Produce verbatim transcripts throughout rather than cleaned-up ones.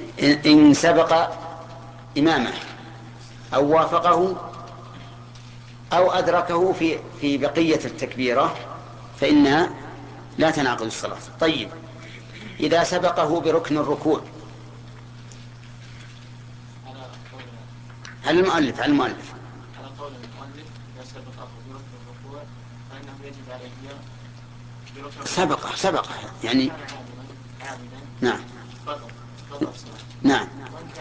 إن سبق إمامه أو وافقه أو أدركه في في بقية التكبيرة فإنها لا تنعقد الصلاة. طيب إذا سبقه بركن الركوع، هل المؤلف على المؤلف على قول المؤلف إذا سبقه بركن الركوع فإنه يجب عليه بركن سبقه سبقه يعني نعم نعم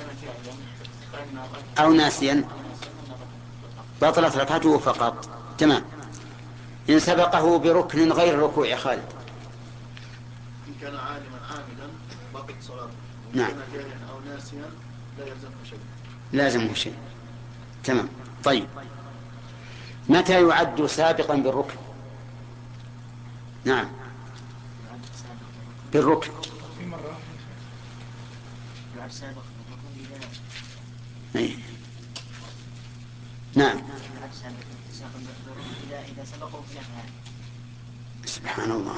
أو ناسيا بطلت ركعته فقط. تمام. إن سبقه بركن غير الركوع يا خالد، إن كان عالما عامدا بطلت صلاته، نعم، كان جاهلا أو ناسيا لا يلزمه شيء. لازمه شيء. تمام. طيب متى يعد سابقا بالركن؟ نعم بالركن أيه. نعم سبحان الله.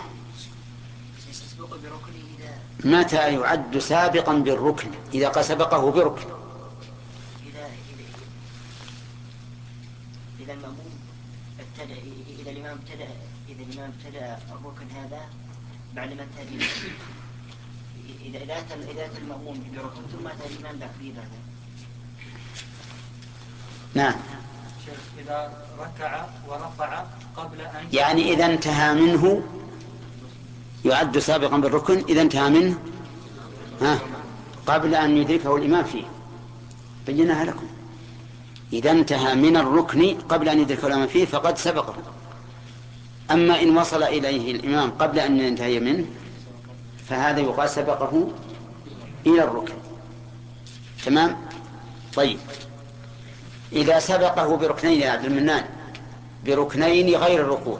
متى يعد سابقا بالركن؟ إذا سبقه بركن، إذا المأموم ابتدأ إذا الإمام ابتدأ إذا الإمام ابتدأ الركن هذا بعد ما انتهى إذا إذا أتى إذا أتى المأموم بركن ثم أتى الإمام بعد بعده. نعم. إذا ركع ورفع قبل أن يعني إذا انتهى منه يعد سابقا بالركن إذا انتهى منه ها قبل أن يدركه الإمام فيه. بيناها لكم. إذا انتهى من الركن قبل أن يدركه الإمام فيه فقد سبقه. أما إن وصل إليه الإمام قبل أن ينتهي منه فهذا يقال سبقه إلى الركن. تمام. طيب إذا سبقه بركنين يا عبد المنان، بركنين غير الركوع،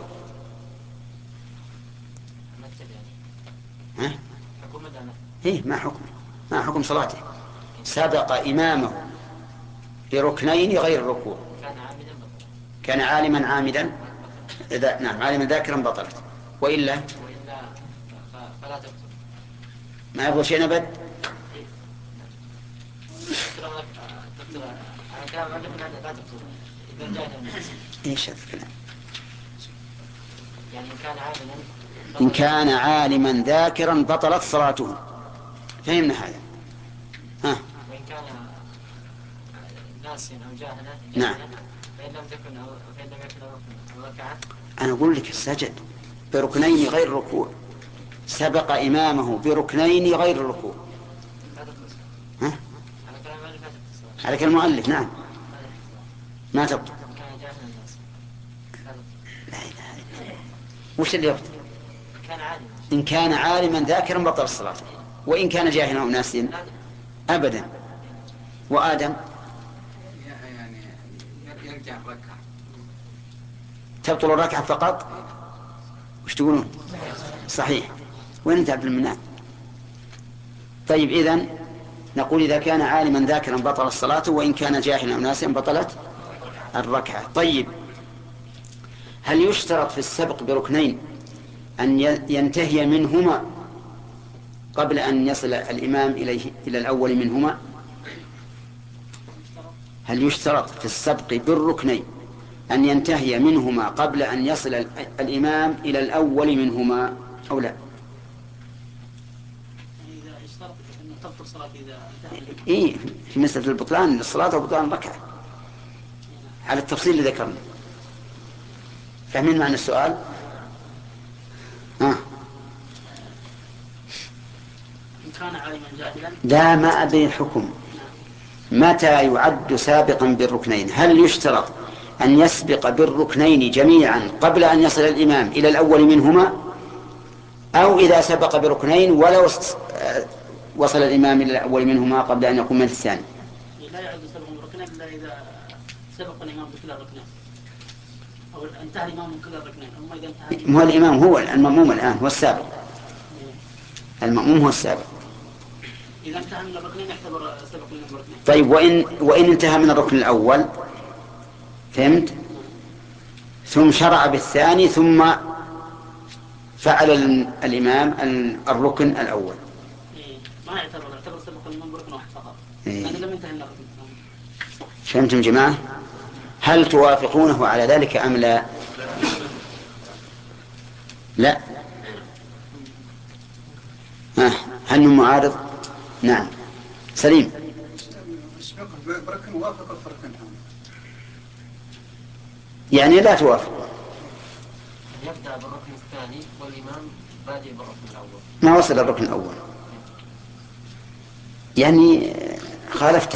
ها؟ إيه ما حكم ما حكم صلاته؟ سبق إمامه بركنين غير الركوع، كان عالما عامدا إذا نعم عالما ذاكرا بطلت، وإلا فلا تبطل. ما يبغى شيء نبد. ايش هذا الكلام؟ يعني إن كان عالما إن كان عالما ذاكرا بطلت صلاته. فهمنا هذا. ها. وإن كان ناسيا أو جاهلا نعم. فإن لم تكن أو فإن لم يكن ركعة ركعة أنا أقول لك السجد بركنين غير الركوع، سبق إمامه بركنين غير الركوع. ها؟ على كلام المؤلف. نعم ما تبطل. لا إله إلا الله. وش اللي يبطل؟ إن كان عالما ذاكرا بطل الصلاة، وإن كان جاهلا أو ناسيا أبدا. وآدم يعني يرجع ركعة تبطل الركعة فقط. وش تقولون؟ صحيح. وين انت عبد المنان؟ طيب إذن نقول إذا كان عالما ذاكرا بطل الصلاة، وإن كان جاهلا أو ناسيا بطلت الركعة. طيب هل يشترط في السبق بركنين أن ينتهي منهما قبل أن يصل الإمام إليه إلى الأول منهما؟ هل يشترط في السبق بالركنين أن ينتهي منهما قبل أن يصل الإمام إلى الأول منهما أو لا؟ إذا اشترط أن تبطل صلاة إذا انتهى. إيه في مسألة البطلان للصلاة وبطلان الركعة على التفصيل اللي ذكرنا. فاهمين معنى السؤال؟ ها. إن كان عالما جاهلا لا ما أدري الحكم. متى يعد سابقا بالركنين؟ هل يشترط أن يسبق بالركنين جميعا قبل أن يصل الإمام إلى الأول منهما، أو إذا سبق بركنين ولو وصل الإمام إلى الأول منهما قبل أن يقوم من الثاني؟ لا يعد سبق بالركنين إلا إذا سبق الإمام بكل الركنين أو انتهى الإمام من كل الركنين. أما إذا انتهى هو الإمام هو المأموم الآن هو السابق. المأموم هو السابق. إذا انتهى من الركنين يعتبر سبق من الركنين. طيب وإن وإن انتهى من الركن الأول فهمت ثم شرع بالثاني ثم فعل الإمام الركن الأول ما يعتبر يعتبر سبق الإمام بركن واحد فقط إيه. لأنه لم ينتهي النقل. فهمتم جماعة؟ هل توافقونه على ذلك أم لا؟ لا. ها هل من معارض؟ نعم سليم. يعني لا توافق. يبدأ بالركن الثاني والإمام بادئ بالركن الأول. ما وصل الركن الأول. يعني خالفته.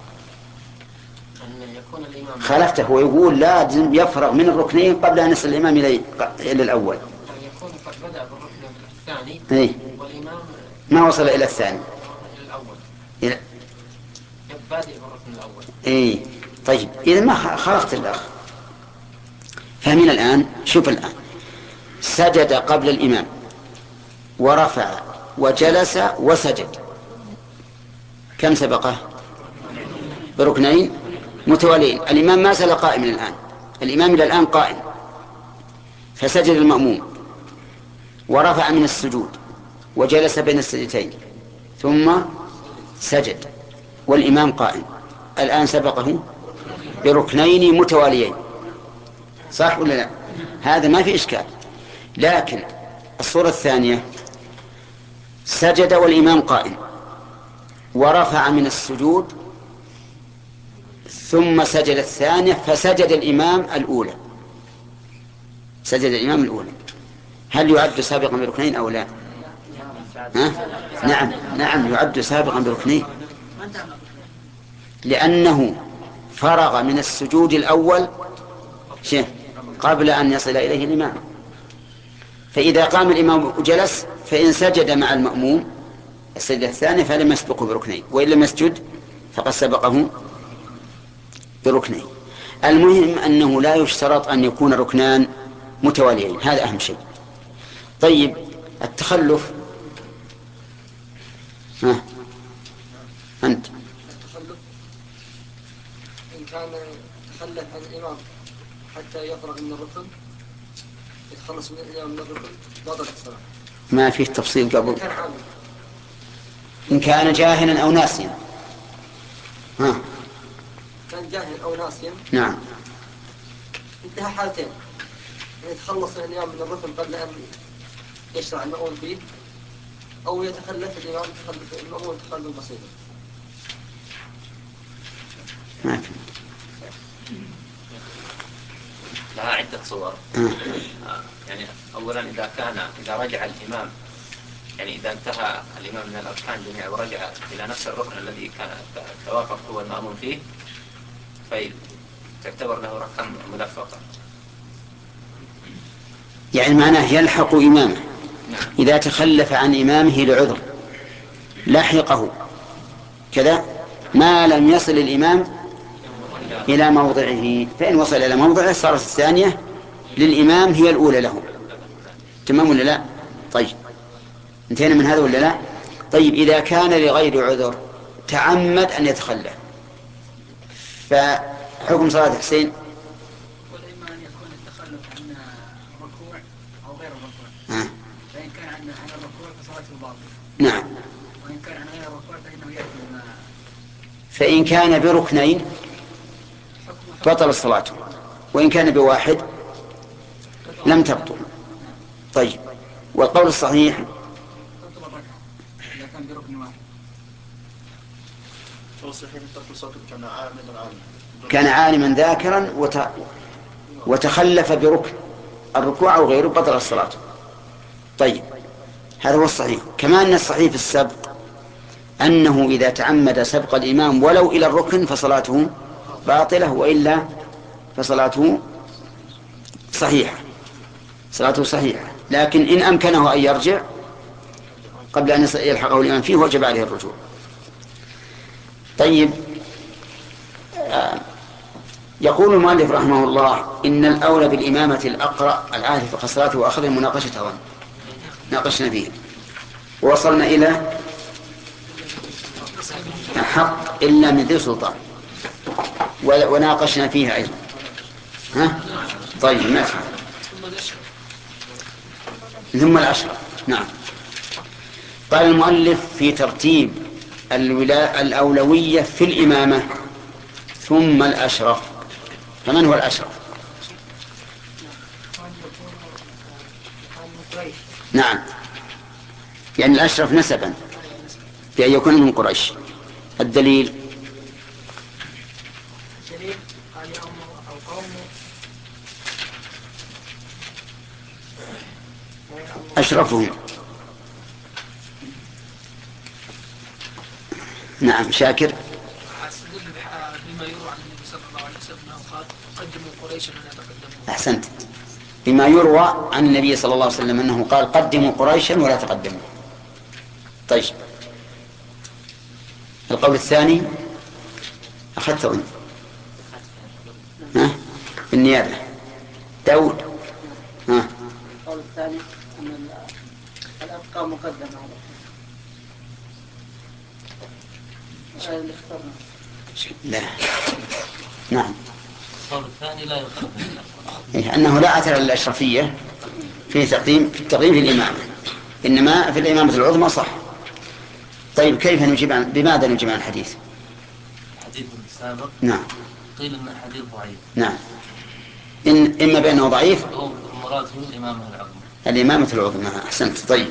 أن يكون الإمام خالفته ويقول لازم يفرغ من الركنين قبل أن يصل الإمام إلى إلى الأول. أن يكون قد بدأ بالركن الثاني إيه؟ والإمام ما وصل إلى الثاني. إلى الأول. إلى... بادئ بالركن الأول. إيه طيب إذا ما خالفت الأخ. فهمين الآن؟ شوف الآن سجد قبل الإمام ورفع وجلس وسجد، كم سبقه؟ بركنين متواليين. الإمام ما زال قائما الآن، الإمام إلى الآن قائم، فسجد المأموم ورفع من السجود وجلس بين السجدتين ثم سجد والإمام قائم، الآن سبقه بركنين متواليين، صح ولا لا؟ هذا ما في إشكال. لكن الصورة الثانية سجد والإمام قائم ورفع من السجود ثم سجد الثانية فسجد الإمام الأولى، سجد الإمام الأولى، هل يعد سابقا بركنين أو لا؟ ها؟ نعم نعم يعد سابقا بركنين، لأنه فرغ من السجود الأول شيء قبل أن يصل إليه الإمام. فإذا قام الإمام وجلس فإن سجد مع المأموم السجدة الثانية فلم يسبقه بركنين، وإن لم يسجد فقد سبقه بركنين. المهم أنه لا يشترط أن يكون ركنان متواليين، هذا أهم شيء. طيب التخلف، ها أنت التخلف إن كان تخلف عن الإمام حتى يفرغ من الركن يتخلص من الإمام من الركن بطلت الصلاة. ما فيه تفصيل قبل. كان عامل. إن كان جاهلا أو ناسيا. ها كان جاهل أو ناسيا. نعم. انتهى حالتين، أن يتخلص من الإمام من الركن قبل أن يشرع المأمون فيه، أو يتخلف الإمام تخلف المأمون تخلف بسيطا. ما في. لها عدة صور. يعني أولا إذا كان إذا رجع الإمام، يعني إذا انتهى الإمام من الأركان جميعا ورجع إلى نفس الركن الذي كان توافق هو المأمون فيه فتعتبر له ركعة ملفقة. يعني معناه يلحق إمامه إذا تخلف عن إمامه لعذر لحقه كذا ما لم يصل الإمام إلى موضعه، فإن وصل إلى موضعه صارت الثانية للإمام هي الأولى له. تمام ولا لا؟ طيب انتهينا من هذا ولا لا؟ طيب إذا كان لغير عذر تعمد أن يتخلف فحكم صلاة حسين؟ والإما أن يكون التخلف عن الركوع أو غير الركوع. آه. فإن كان عن عن الركوع فصلاته باطلة. نعم. وإن كان عن غير الركوع فإنه يأتي بما. فإن كان بركنين بطل الصلاة، وإن كان بواحد لم تبطل. طيب والقول الصحيح تبطل الركعة إذا كان بركن واحد. والصحيح ترك الصلاة كان عالما عالما كان عالما ذاكرا وت... وتخلف بركن الركوع أو غيره بطل الصلاة. طيب هذا هو الصحيح. كما أن الصحيح في السبق أنه إذا تعمد سبق الإمام ولو إلى الركن فصلاته باطلة، وإلا فصلاته صحيحة، صلاته صحيحة. لكن إن أمكنه أن يرجع قبل أن يلحقه الإمام فيه وجب عليه الرجوع. طيب آه يقول المؤلف رحمه الله إن الأولى بالإمامة الأقرأ العارف خسراته وأخذ المناقشة أظن ناقشنا فيه ووصلنا إلى حق إلا من ذي سلطان وناقشنا فيها أيضا. ها؟ طيب ما في ثم العشرة. نعم. قال المؤلف في ترتيب الولا... الأولوية في الإمامة ثم الأشرف. فمن هو الأشرف؟ نعم، يعني الأشرف نسبا بأن يكون من قريش. الدليل أشرفهم. نعم شاكر. بما يروى عن النبي صلى الله عليه وسلم انه قال قدموا قريشا ولا تقدموا. أحسنت. بما يروى عن النبي صلى الله عليه وسلم أنه قال قدموا قريشا ولا تقدموا. طيب القول الثاني أخذته أنت ها بالنيابة. داود ها. القول الثاني أن الأبقى مقدمة على اللي اخترنا. لا نعم. القول الثاني لا يقدم إيه أنه لا أثر للأشرفية في تقديم في التقديم في الإمامة، إنما في الإمامة العظمى صح. طيب كيف نجيب عن بماذا نجيب عن الحديث؟ الحديث السابق نعم قيل أن الحديث ضعيف. نعم إن إما بأنه ضعيف هو المراد هو الإمامة العظمى. الإمامة العظمى. أحسنت. طيب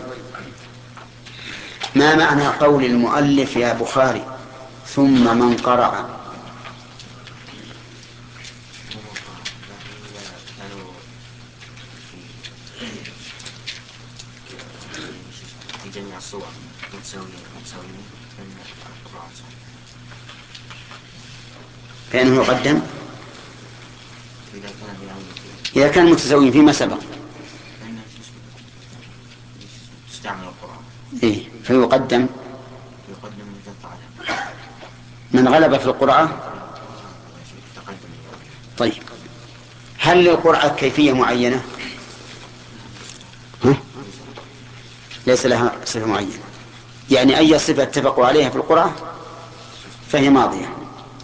ما معنى قول المؤلف يا بخاري ثم من قرأ؟ في جميع الصور متساويين متساويين كأنه يقدم إذا كان إذا كان متساويين فيما سبق تستعمل القرآن إيه فيقدم يقدم من من غلب في القرعة. طيب هل للقرعة كيفية معينة؟ ها؟ ليس لها صفة معينة، يعني أي صفة اتفقوا عليها في القرعة فهي ماضية.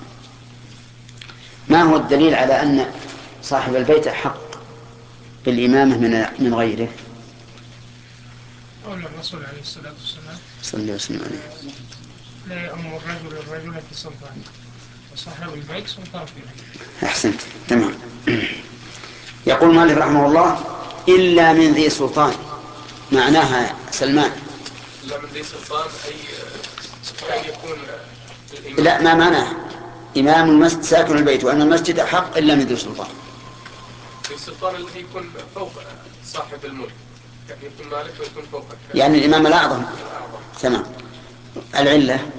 ما هو الدليل على أن صاحب البيت حق بالإمامة من من غيره؟ قول الرسول عليه الصلاة والسلام صلى الله عليه وسلم لا يأمر الرجل الرجل في سلطانه وصاحب البيت سلطان في بيته. أحسنت تمام. يقول مالك رحمه الله إلا من ذي سلطان، معناها سلمان. إلا من ذي سلطان أي أن يكون لا ما معناه إمام المسجد ساكن البيت وأن المسجد أحق إلا من ذي سلطان. السلطان الذي يكون فوق صاحب الملك، يعني يكون مالك ويكون فوق يعني الإمام الأعظم. تمام. العلة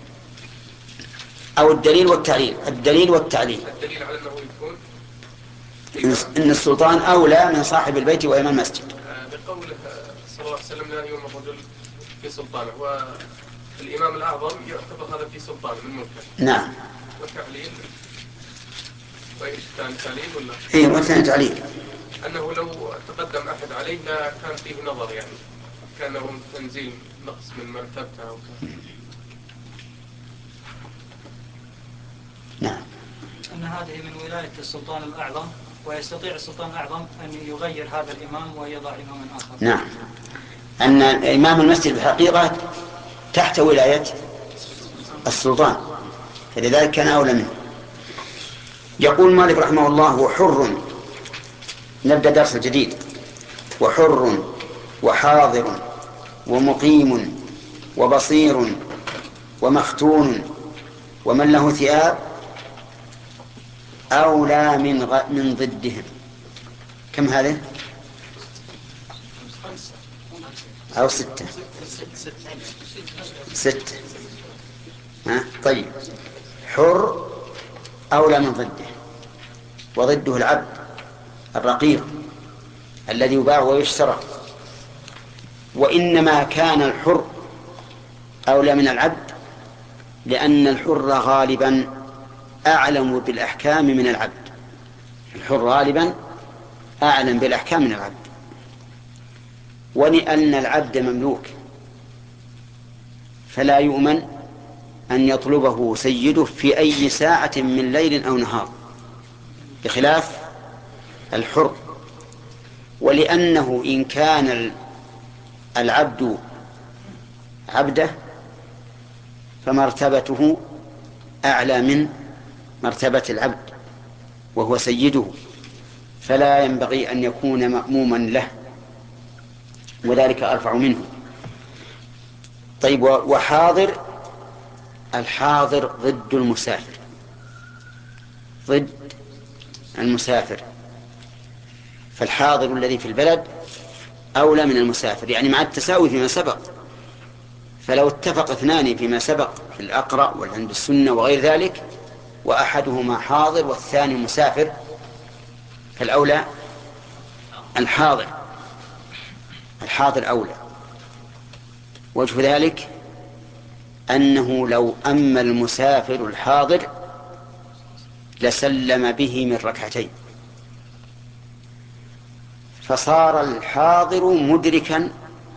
أو الدليل والتعليل. الدليل والتعليل الدليل على أنه يكون إن السلطان أولى من صاحب البيت وإمام المسجد. بقوله صلى الله عليه وسلم لا يؤمر الرجل في سلطانه، والإمام الأعظم يعتبر هذا في سلطانه من ملكه. نعم. والتعليل وإيش كان تعليل ولا؟ إيه وثاني تعليل أنه لو تقدم أحد عليه لا كان فيه نظر، يعني كانه تنزيل نقص من مرتبته أو كان. نعم. أن هذه من ولاية السلطان الأعظم، ويستطيع السلطان الأعظم أن يغير هذا الإمام ويضع إماما آخر. نعم. أن إمام المسجد بالحقيقة تحت ولاية السلطان، فلذلك كان أولى منه. يقول مالك رحمه الله وحر، نبدأ درس جديد. وحر وحاضر ومقيم وبصير ومختون ومن له ثياب أولى من غ... من ضدهم. كم هذه؟ أو ستة ستة ها؟ طيب حر أولى من ضده، وضده العبد الرقيق الذي يباع ويشترى. وإنما كان الحر أولى من العبد لأن الحر غالبا أعلم بالأحكام من العبد. الحر غالبا أعلم بالأحكام من العبد، ولأن العبد مملوك فلا يؤمن أن يطلبه سيده في أي ساعة من ليل أو نهار، بخلاف الحر. ولأنه إن كان العبد عبده فمرتبته أعلى من مرتبة العبد وهو سيده، فلا ينبغي أن يكون مأموما له، وذلك أرفع منه. طيب، وحاضر، الحاضر ضد المسافر، ضد المسافر، فالحاضر الذي في البلد أولى من المسافر، يعني مع التساوي فيما سبق. فلو اتفق اثنان فيما سبق في الأقرأ والعند السنة وغير ذلك، وأحدهما حاضر والثاني مسافر، فالأولى الحاضر، الحاضر أولى. وجه ذلك أنه لو أما المسافر الحاضر لسلم به من ركعتين، فصار الحاضر مدركا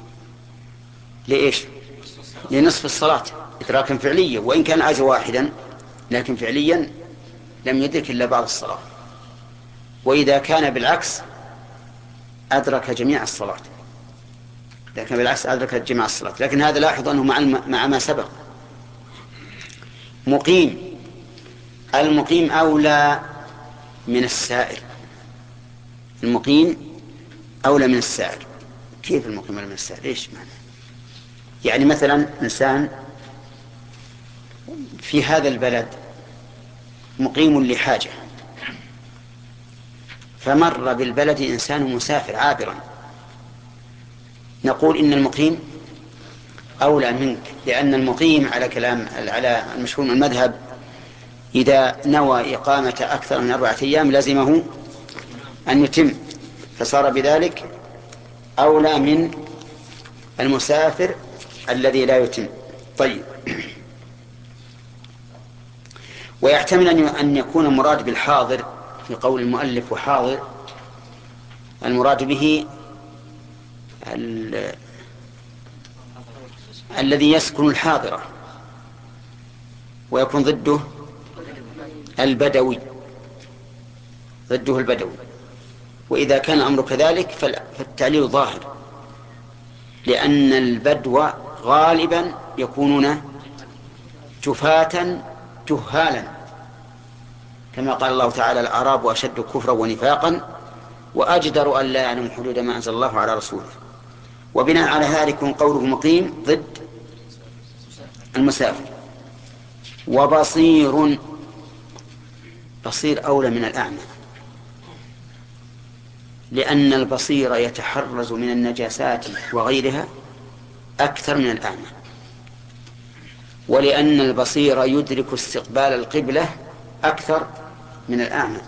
لإيش؟ لنصف الصلاة إدراكا فعليا، وإن كان عاز واحدا لكن فعليا لم يدرك إلا بعض الصلاة. وإذا كان بالعكس أدرك جميع الصلاة، لكن بالعكس أدرك جميع الصلاة. لكن هذا لاحظ أنه مع, مع ما سبق. مقيم، المقيم أولى من السائر، المقيم أولى من السائر. كيف المقيم أولى من السائر؟ إيش معنى؟ يعني مثلا إنسان في هذا البلد مقيم لحاجة، فمر بالبلد إنسان مسافر عابرا، نقول إن المقيم أولى منك، لأن المقيم على كلام على المشهور من المذهب إذا نوى إقامة أكثر من أربعة أيام لازمه أن يتم، فصار بذلك أولى من المسافر الذي لا يتم. طيب، ويحتمل أن يكون المراد بالحاضر في قول المؤلف وحاضر المراد به ال... الذي يسكن الحاضرة، ويكون ضده البدوي، ضده البدوي. وإذا كان الأمر كذلك فالتعليل ظاهر، لأن البدو غالبا يكونون جفاة جهالا، كما قال الله تعالى: الأعراب أشد كفرا ونفاقا وأجدر أن لا يعلموا حدود ما أنزل الله على رسوله. وبناء على هذا يكون قوله مقيم ضد المسافر. وبصير، بصير أولى من الأعمى، لأن البصير يتحرز من النجاسات وغيرها أكثر من الأعمى، ولأن البصير يدرك استقبال القبلة أكثر من الأعمى.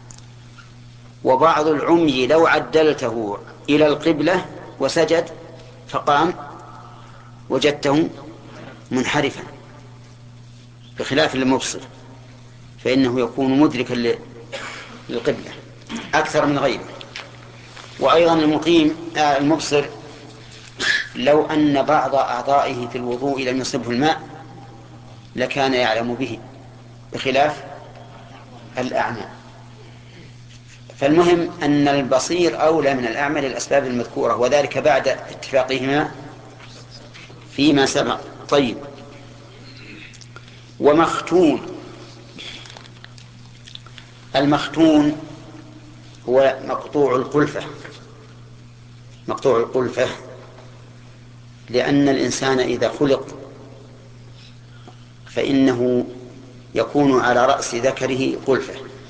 وبعض العمي لو عدلته إلى القبلة وسجد فقام وجدته منحرفا، بخلاف المبصر فإنه يكون مدركا للقبلة أكثر من غيره. وأيضا المقيم المبصر لو أن بعض أعضائه في الوضوء لم يصبه الماء لكان يعلم به، بخلاف الأعمى. فالمهم أن البصير أولى من الأعمى للأسباب المذكورة، وذلك بعد اتفاقهما فيما سبق. طيب، ومختون، المختون هو مقطوع القلفة، مقطوع القلفة، لأن الإنسان إذا خلق فإنه يكون على رأس ذكره قلفة،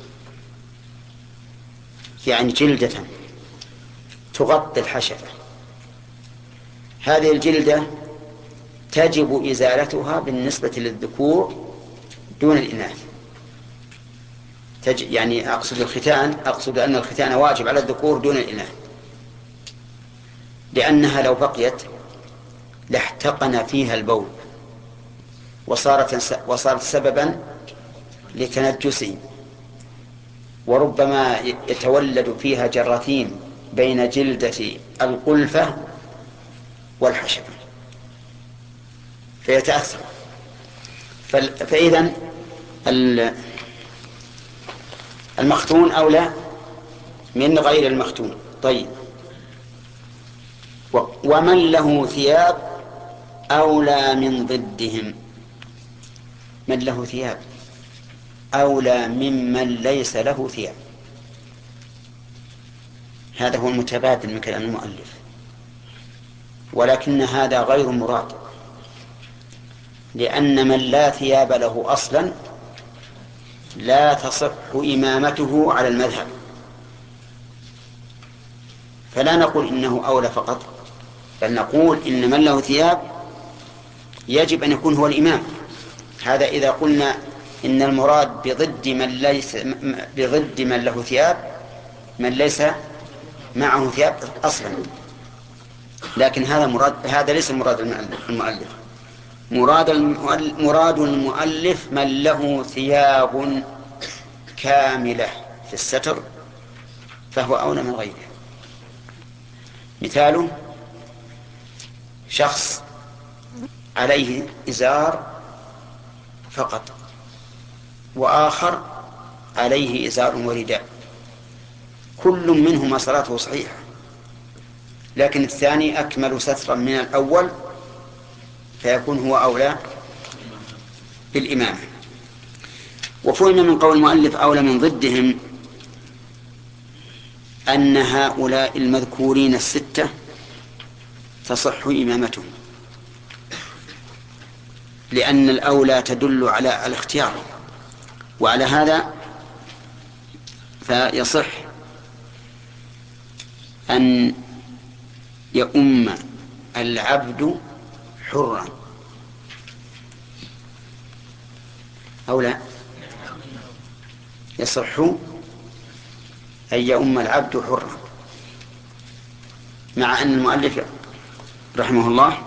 يعني جلدة تغطي الحشفة. هذه الجلدة تجب إزالتها بالنسبة للذكور دون الإناث. تج... يعني أقصد الختان، أقصد أن الختان واجب على الذكور دون الإناث، لأنها لو بقيت لاحتقن فيها البول وصارت, وصارت سببا لتنجسه، وربما يتولد فيها جراثيم بين جلدة القلفة والحشفة فيتأثر. فإذن المختون أولى من غير المختون. طيب، ومن له ثياب أولى من ضدهم. من له ثياب أولى ممن ليس له ثياب، هذا هو المتبادل من كلام المؤلف، ولكن هذا غير مراد، لأن من لا ثياب له أصلا لا تصح إمامته على المذهب، فلا نقول إنه أولى فقط، بل نقول إن من له ثياب يجب أن يكون هو الإمام. هذا إذا قلنا إن المراد بضد من ليس بضد من له ثياب من ليس معه ثياب أصلا، لكن هذا مراد، هذا ليس مراد المؤلف. مراد المؤلف مراد المؤلف من له ثياب كاملة في الستر فهو أولى من غيره. مثاله شخص عليه إزار فقط، وآخر عليه إزار ورداء، كل منهما صلاته صحيحة، لكن الثاني أكمل سترا من الأول، فيكون هو أولى بالإمامة. وفهم من قول المؤلف أولى من ضدهم أن هؤلاء المذكورين الستة تصح إمامتهم، لأن الأولى تدل على الاختيار، وعلى هذا فيصح أن يؤم العبد حرا أو لا، يصح أن يؤم العبد حرا، مع أن المؤلف رحمه الله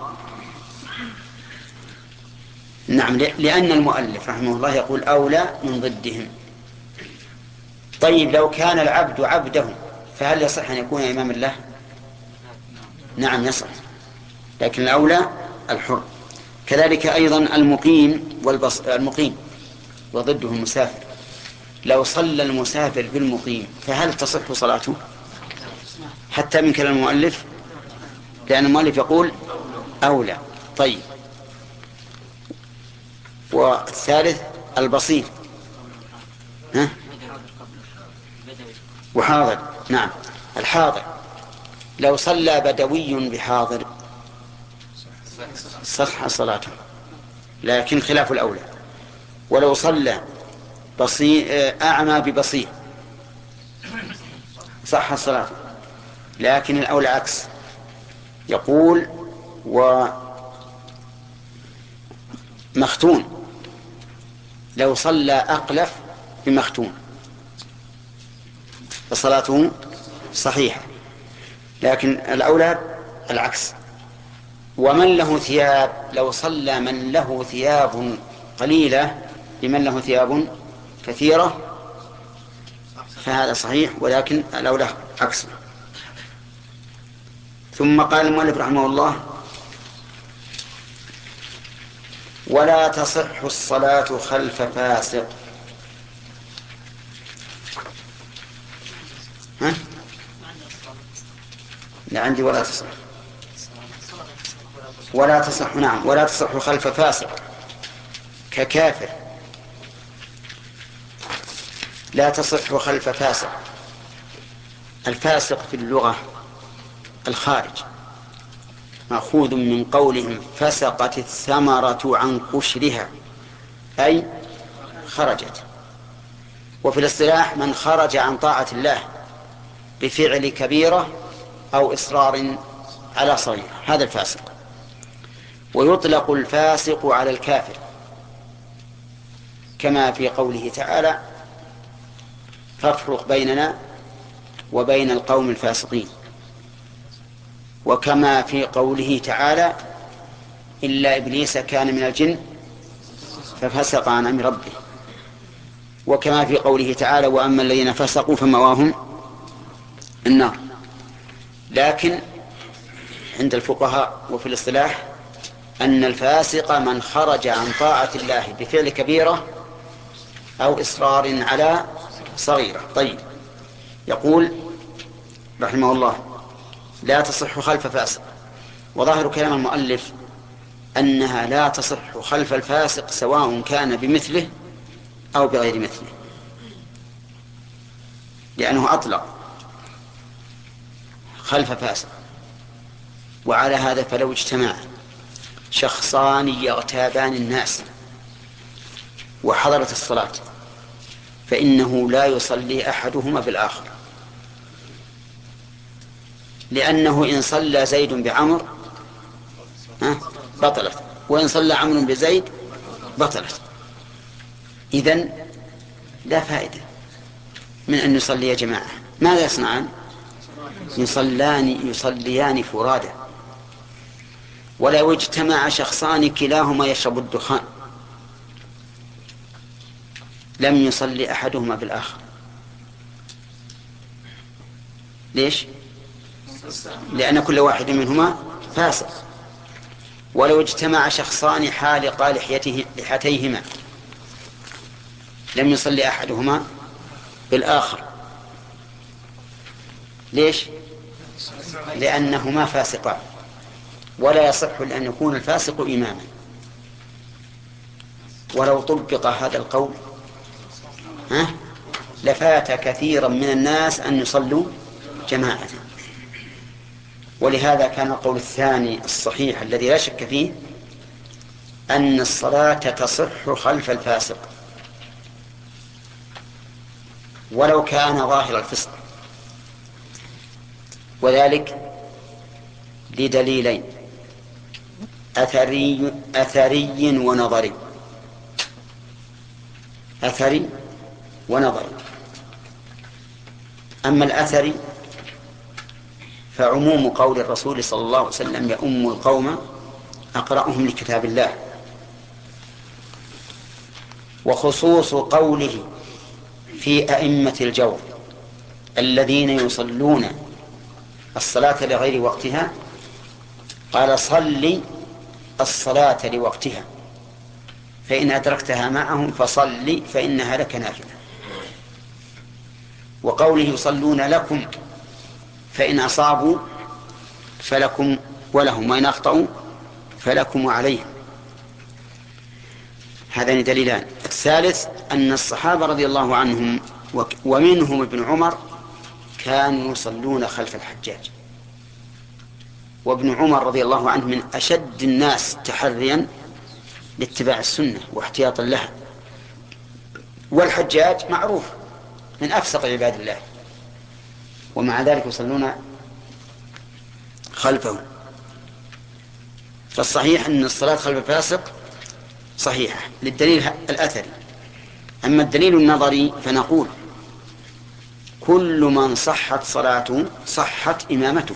نعم لأن المؤلف رحمه الله يقول أولى من ضدهم. طيب لو كان العبد عبده فهل يصح أن يكون إمام الله؟ نعم يصح، لكن الأولى الحر. كذلك أيضا المقيم والبص... المقيم وضده المسافر، لو صلى المسافر بالمقيم فهل تصح صلاته حتى من كلام المؤلف؟ لأن المؤلف يقول أولى. طيب، والثالث البصير ها؟ وحاضر. نعم الحاضر، لو صلى بدوي بحاضر صح صلاته، لكن خلاف الأولى. ولو صلى بصير أعمى ببصير صح صلاته، لكن الأولى عكس، يقول ومختون، لو صلى أقلف بمختون فصلاته صحيحة، لكن الأولى العكس. ومن له ثياب، لو صلى من له ثياب قليلة بمن له ثياب كثيرة فهذا صحيح، ولكن الأولى عكس. ثم قال المؤلف رحمه الله ولا تصح الصلاة خلف فاسق. ها؟ لا عندي ولا تصح، ولا تصح نعم ولا تصح خلف فاسق ككافر، لا تصح خلف فاسق. الفاسق في اللغة الخارج، مأخوذ من قولهم فسقت الثمرة عن قشرها، أي خرجت. وفي الاصطلاح من خرج عن طاعة الله بفعل كبيرة أو إصرار على صغيرة، هذا الفاسق. ويطلق الفاسق على الكافر كما في قوله تعالى فافرق بيننا وبين القوم الفاسقين، وكما في قوله تعالى إلا إبليس كان من الجن ففسق عن أمر ربه، وكما في قوله تعالى وأما الذين فسقوا فمأواهم النار. لكن عند الفقهاء وفي الاصطلاح أن الفاسق من خرج عن طاعة الله بفعل كبيرة أو إصرار على صغيرة. طيب، يقول رحمه الله لا تصح خلف فاسق. وظاهر كلام المؤلف أنها لا تصح خلف الفاسق سواء كان بمثله أو بغير مثله، لأنه أطلق خلف فاسق. وعلى هذا فلو اجتمع شخصان يغتابان الناس وحضرت الصلاة فإنه لا يصلي أحدهما بالآخر، لأنه إن صلى زيد بعمر بطلت، وإن صلى عمرو بزيد بطلت. إذن لا فائدة من أن يصلي جماعة. ماذا يصنعان؟ يصليان يصليان فرادى. ولو اجتمع شخصان كلاهما يشرب الدخان لم يصلي أحدهما بالآخر. ليش؟ لأن كل واحد منهما فاسق. ولو اجتمع شخصان حالق لحيته لحيتيهما لم يصلي أحدهما بالآخر. ليش؟ لأنهما فاسقان، ولا يصح أن يكون الفاسق إماما. ولو طبق هذا القول ها لفات كثيرا من الناس أن يصلوا جماعة. ولهذا كان القول الثاني الصحيح الذي لا شك فيه أن الصلاة تصح خلف الفاسق ولو كان ظاهر الفسق، وذلك لدليلين أثري, أثري ونظري. أثري ونظري. أما الأثري فعموم قول الرسول صلى الله عليه وسلم يؤم القوم أقرأهم لكتاب الله، وخصوص قوله في أئمة الجور الذين يصلون الصلاة لغير وقتها قال صل الصلاة لوقتها فإن أدركتها معهم فصل فإنها لك نافلة. وقوله يصلون لكم فإن أصابوا فلكم ولهم وإن أخطأوا فلكم وعليهم. هذان دليلان. الثالث أن الصحابة رضي الله عنهم ومنهم ابن عمر كانوا يصلون خلف الحجاج، وابن عمر رضي الله عنه من أشد الناس تحريا لاتباع السنة واحتياطا لها، والحجاج معروف من أفسق عباد الله، ومع ذلك يصلون خلفه. فالصحيح أن الصلاة خلف الفاسق صحيحة للدليل الأثري. أما الدليل النظري فنقول كل من صحت صلاته صحت إمامته،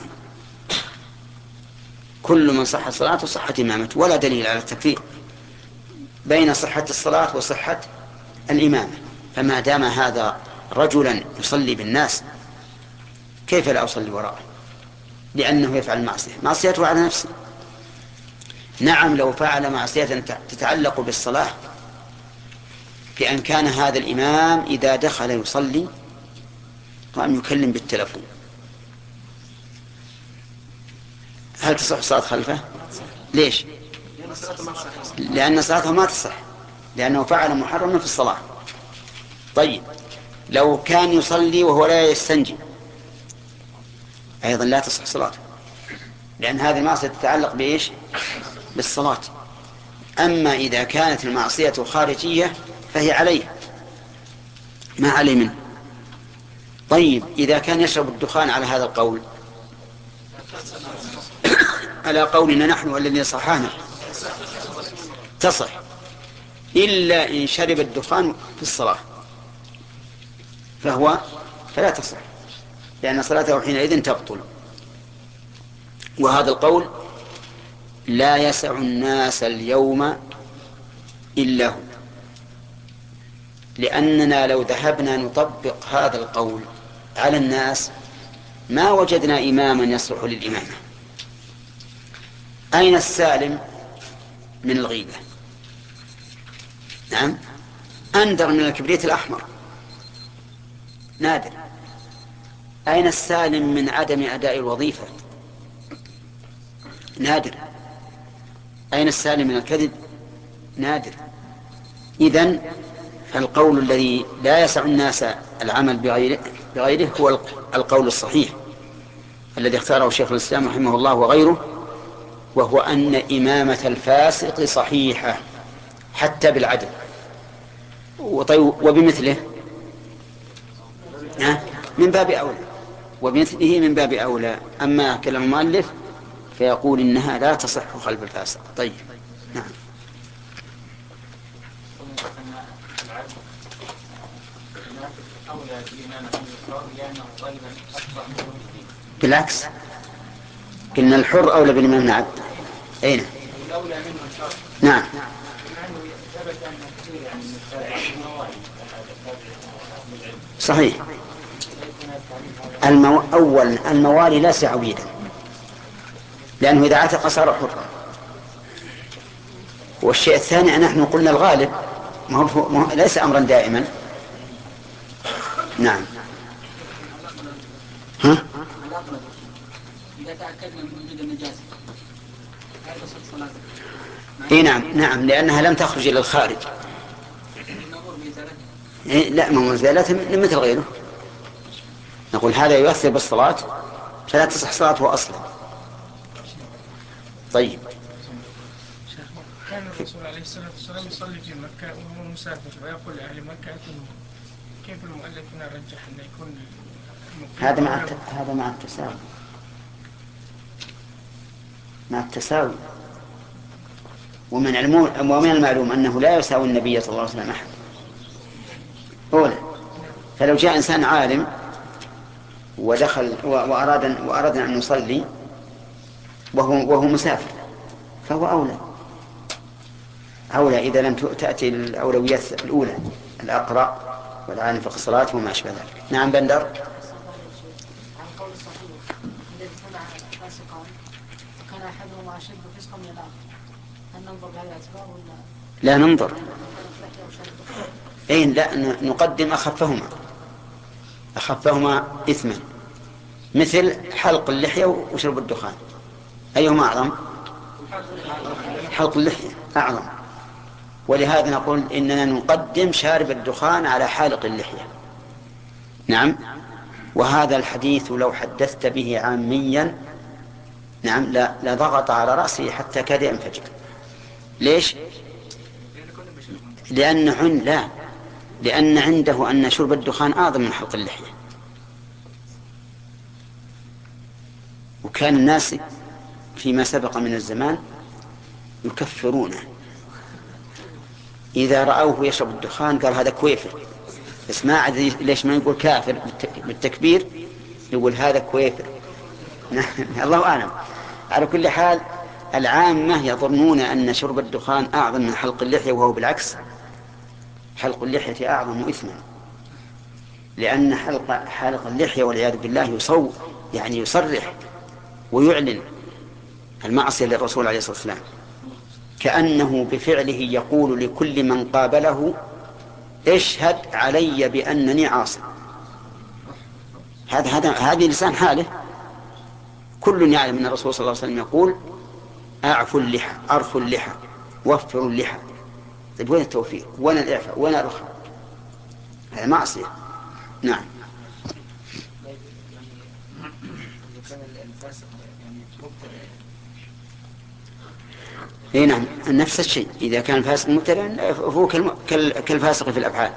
كل من صحت صلاته صحت إمامته، ولا دليل على التفريق بين صحة الصلاة وصحة الإمامة. فما دام هذا رجلا يصلي بالناس كيف لا أصلي وراءه؟ لأنه يفعل معصية، معصيته على نفسه. نعم لو فعل معصية تتعلق بالصلاة بأن كان هذا الإمام إذا دخل يصلي قام يكلم بالتلفون، هل تصح الصلاة خلفه؟ ليش؟ لأن صلاته ما تصح، لأنه فعل محرما في الصلاة. طيب لو كان يصلي وهو لا يستنجي أيضا لا تصح صلاته، لأن هذه المعصية تتعلق بإيش؟ بالصلاة. أما إذا كانت المعصية خارجية فهي عليه ما عليه منه. طيب إذا كان يشرب الدخان على هذا القول على قولنا نحن الذين صحانا تصح، إلا إن شرب الدخان في الصلاة فهو فلا تصح، لأن صلاته حينئذ تبطل. وهذا القول لا يسع الناس اليوم إلا هو، لأننا لو ذهبنا نطبق هذا القول على الناس ما وجدنا إماما يصلح للإمامة. أين السالم من الغيبة؟ نعم أندر من الكبريت الأحمر، نادر. أين السالم من عدم أداء الوظيفة؟ نادر. أين السالم من الكذب؟ نادر. إذن فالقول الذي لا يسع الناس العمل بغيره, بغيره هو القول الصحيح الذي اختاره شيخ الإسلام رحمه الله وغيره، وهو أن إمامة الفاسق صحيحة حتى بالعدل. وبمثله من باب أولى، وبمثله من باب أولى. أما كلام المؤلف فيقول إنها لا تصح خلف الفاسق. طيب نعم. بالعكس قلنا الحر أولى بالإمام العبد. أين؟ نعم. صحيح. المو... أول الموالي ليس عبيدا، لأنه إذا عتق صار حرا. والشيء الثاني نحن قلنا الغالب ما هو... ما هو... ليس أمرا دائما. نعم. ها؟ إذا تأكدنا من وجود النجاسة هل تصح صلاته؟ إيه نعم نعم، لأنها لم تخرج إلى الخارج. إيه لا، ما هو زالتها مثل غيره. نقول هذا يؤثر بالصلاة فلا تصح صلاته أصلا. طيب. كان الرسول عليه الصلاة والسلام يصلي في مكة وهو مسافر ويقول لأهل مكة كيف المؤلف هنا رجح أن يكون هذا مع هذا مع التساوي مع التساوي ومن علمون ومن المعلوم أنه لا يساوي النبي صلى الله عليه وسلم أحد. أولا فلو جاء إنسان عالم ودخل وأراد وأراد أن يصلي وهو وهو مسافر فهو أولى أولى إذا لم تأتي الأولويات الأولى الأقرأ والعالم في الصلاة وما أشبه ذلك. نعم بندر. عن قول الصحيح الذي سمع فاسقا وكان أحدهما أشد فسقا من الآخر، هل ننظر بهذه الأسباب ولا لا ننظر؟ أين لا نقدم أخفهما أخفهما إثما، مثل حلق اللحية وشرب الدخان، أيهما أعظم؟ حلق اللحية أعظم، ولهذا نقول إننا نقدم شارب الدخان على حالق اللحية. نعم. وهذا الحديث لو حدثت به عاميا نعم لا لا ضغط على رأسه حتى كاد ينفجر. ليش؟ لأن عن لا لأن عنده أن شرب الدخان أعظم من حلق اللحية. وكان الناس فيما سبق من الزمان يكفرونه إذا رأوه يشرب الدخان قال هذا كويفر، بس ما عاد ليش ما يقول كافر بالتكبير، يقول هذا كويفر. الله أعلم. على كل حال العامة يظنون أن شرب الدخان أعظم من حلق اللحية، وهو بالعكس، حلق اللحية أعظم إثما، لأن حلق حلق اللحية والعياذ بالله يصو يعني يصرح ويعلن المعصية للرسول عليه الصلاة والسلام، كأنه بفعله يقول لكل من قابله اشهد علي بأنني عاصي. هذا هذا هذه لسان حاله. كل يعلم أن الرسول صلى الله عليه وسلم يقول أعفوا اللحى، أرخوا اللحى، وفروا اللحى. طيب وين التوفيق؟ وين الإعفاء؟ وين الرخاء؟ هذا معصية. نعم. اي نعم نفس الشيء. إذا كان الفاسق مبتدعا فهو كالفاسق في الأفعال.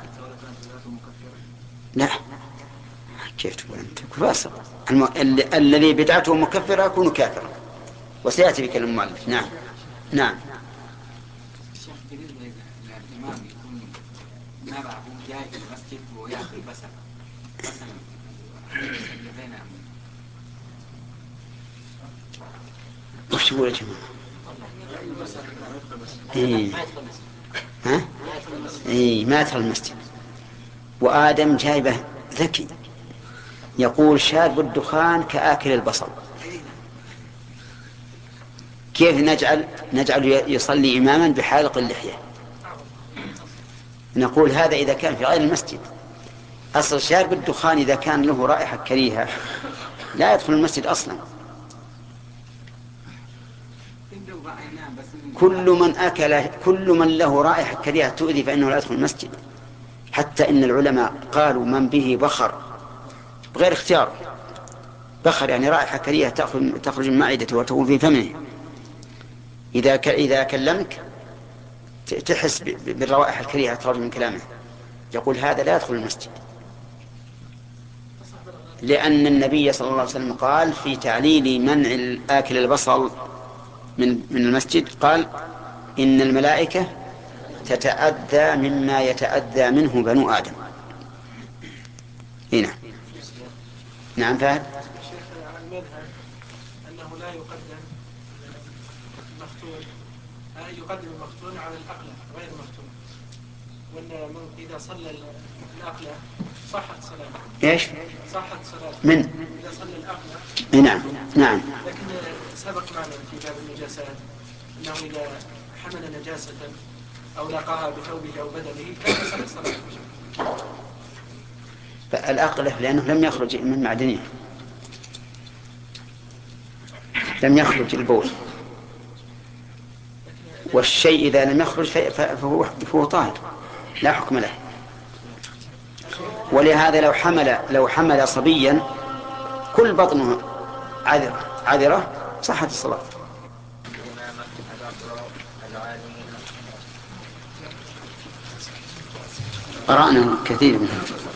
لا كيف تقول أنت فاسق؟ الم... ال... الذي بدعته مكفرة يكون كافرا، وسيأتي بكلام المؤلف. نعم نعم. الشيخ بالنسبة للإمام يكون نبعه جاي في المسجد ويأكل بصل مثلا بين وش يقول يا جماعة؟ إيه. ها؟ إيه ما يدخل المسجد. وآدم جايبه ذكي يقول شارب الدخان كآكل البصل. كيف نجعل نجعل يصلي إماما بحالق اللحية؟ نقول هذا إذا كان في غير المسجد. أصل شارب الدخان إذا كان له رائحة كريهة لا يدخل المسجد أصلا. عنده ينام بس كل من أكل كل من له رائحة كريهة تؤذي فإنه لا يدخل المسجد. حتى إن العلماء قالوا من به بخر بغير اختيار، بخر يعني رائحة كريهة تخرج من معدته وتكون في فمه، إذا إذا كلمك تحس بالروائح الكريهة تخرج من كلامه، يقول هذا لا يدخل المسجد، لأن النبي صلى الله عليه وسلم قال في تعليل منع آكل البصل من من المسجد، قال إن الملائكة تتأذى مما يتأذى منه بنو آدم. هنا نعم فهد. المذهب أنه لا يقدم المختون، يقدم المختون على الأقلة غير المختون، وأن إذا صلى الأقلة صحت صلاته. إيش؟ صحت صلاته. من؟ إذا صلى الأقلة. نعم نعم. لكن سبق معنا في باب النجاسات أنه إذا حمل نجاسة أو لقاها بثوبه أو بدنه لا تصح صلاته. فالأقلة لأنه لم يخرج من معدنه، لم يخرج البول، والشيء إذا لم يخرج فهو, فهو طاهر لا حكم له. ولهذا لو حمل لو حمل صبيا كل بطنه عذرة عذرة صحت الصلاة. قرأنا كثير منها.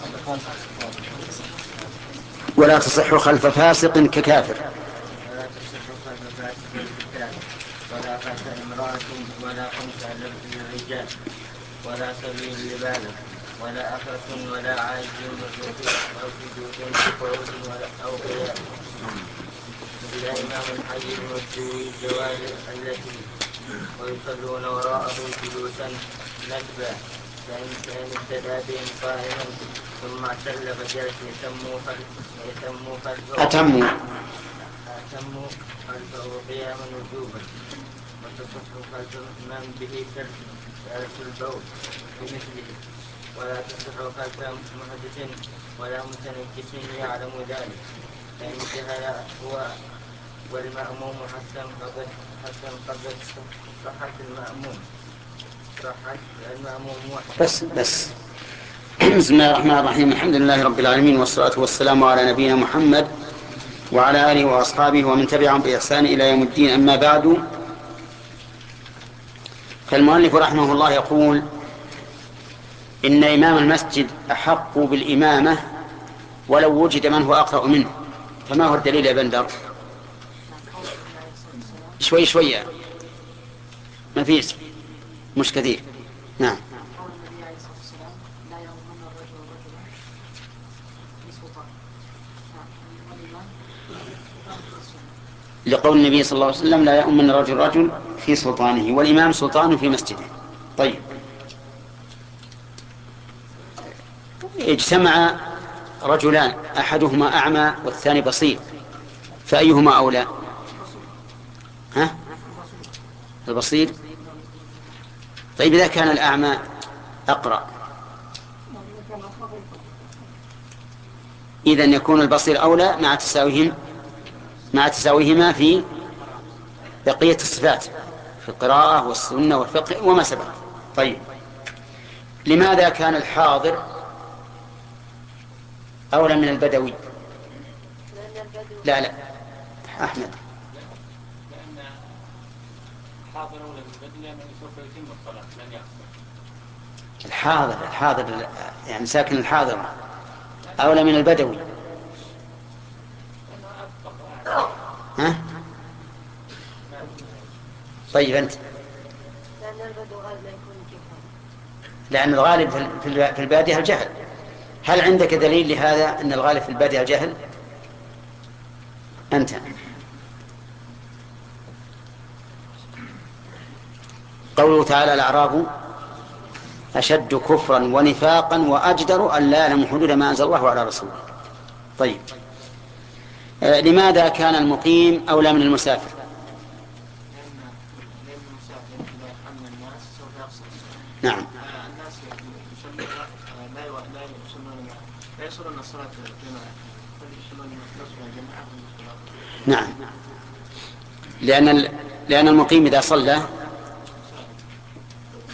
ولا تصح خلف فاسق ككافر. ولا تصح خلف فاسق ككافر، ولا خلف امرأة ولا خلف للرجال، ولا سبيل لبالغ، ولا أخرة ولا عاجز مرجوع أو سجود بقعود أو قيام، إلا إمام الحي المستوي الجوال التي ويصلون وراءه جلوسا ندبا، فإن كان ابتدى بهم قائما ثم اعتل فجلس يتموا خلفه أتموا أتموا خلفه قياما وجوبا، وتصح خلف من به سلس البول بمثله، ولا تصح خلف محدث ولا متنكس يعلم ذلك، فإن جهل هو والمأموم حسن قد حسن قد صحت المأموم صحت المأموم وحده. بس بس بسم الله الرحمن الرحيم. الحمد لله رب العالمين، والصلاة والسلام على نبينا محمد وعلى آله وأصحابه ومن تبعهم بإحسان إلى يوم الدين. أما بعد، فالمؤلف رحمه الله يقول إن إمام المسجد أحق بالإمامة ولو وجد من هو أقرأ منه. فما هو الدليل يا بندر؟ شوي شوية ما فيش مش كثير. نعم. لقول النبي صلى الله عليه وسلم لا يؤمن الرجل رجل في سلطانه، والإمام سلطان في مسجده. طيب، اجتمع رجلان أحدهما أعمى والثاني بصير، فأيهما أولى؟ ها؟ البصير. طيب إذا كان الأعمى أقرأ إذن يكون البصير أولى مع تساويهم مع تساويهما في بقية الصفات في القراءة والسنة والفقه وما سبق. طيب، لماذا كان الحاضر أولى من البدوي؟ لا لا أحمد. لأن الحاضر أولى من البدوي لأنه سوف يتم الصلاة لن يقصر. الحاضر الحاضر يعني ساكن الحاضر أولى من البدوي. ها؟ طيب أنت. لأن الغالب في البادية الجهل. هل عندك دليل لهذا أن الغالب في البادية الجهل؟ أنت. قوله تعالى الأعراب أشد كفرا ونفاقا وأجدر أن لا يعلموا حدود ما أنزل الله على رسوله. طيب، آه لماذا كان المقيم أولى من المسافر؟ نعم. نعم، لأن لأن المقيم إذا صلى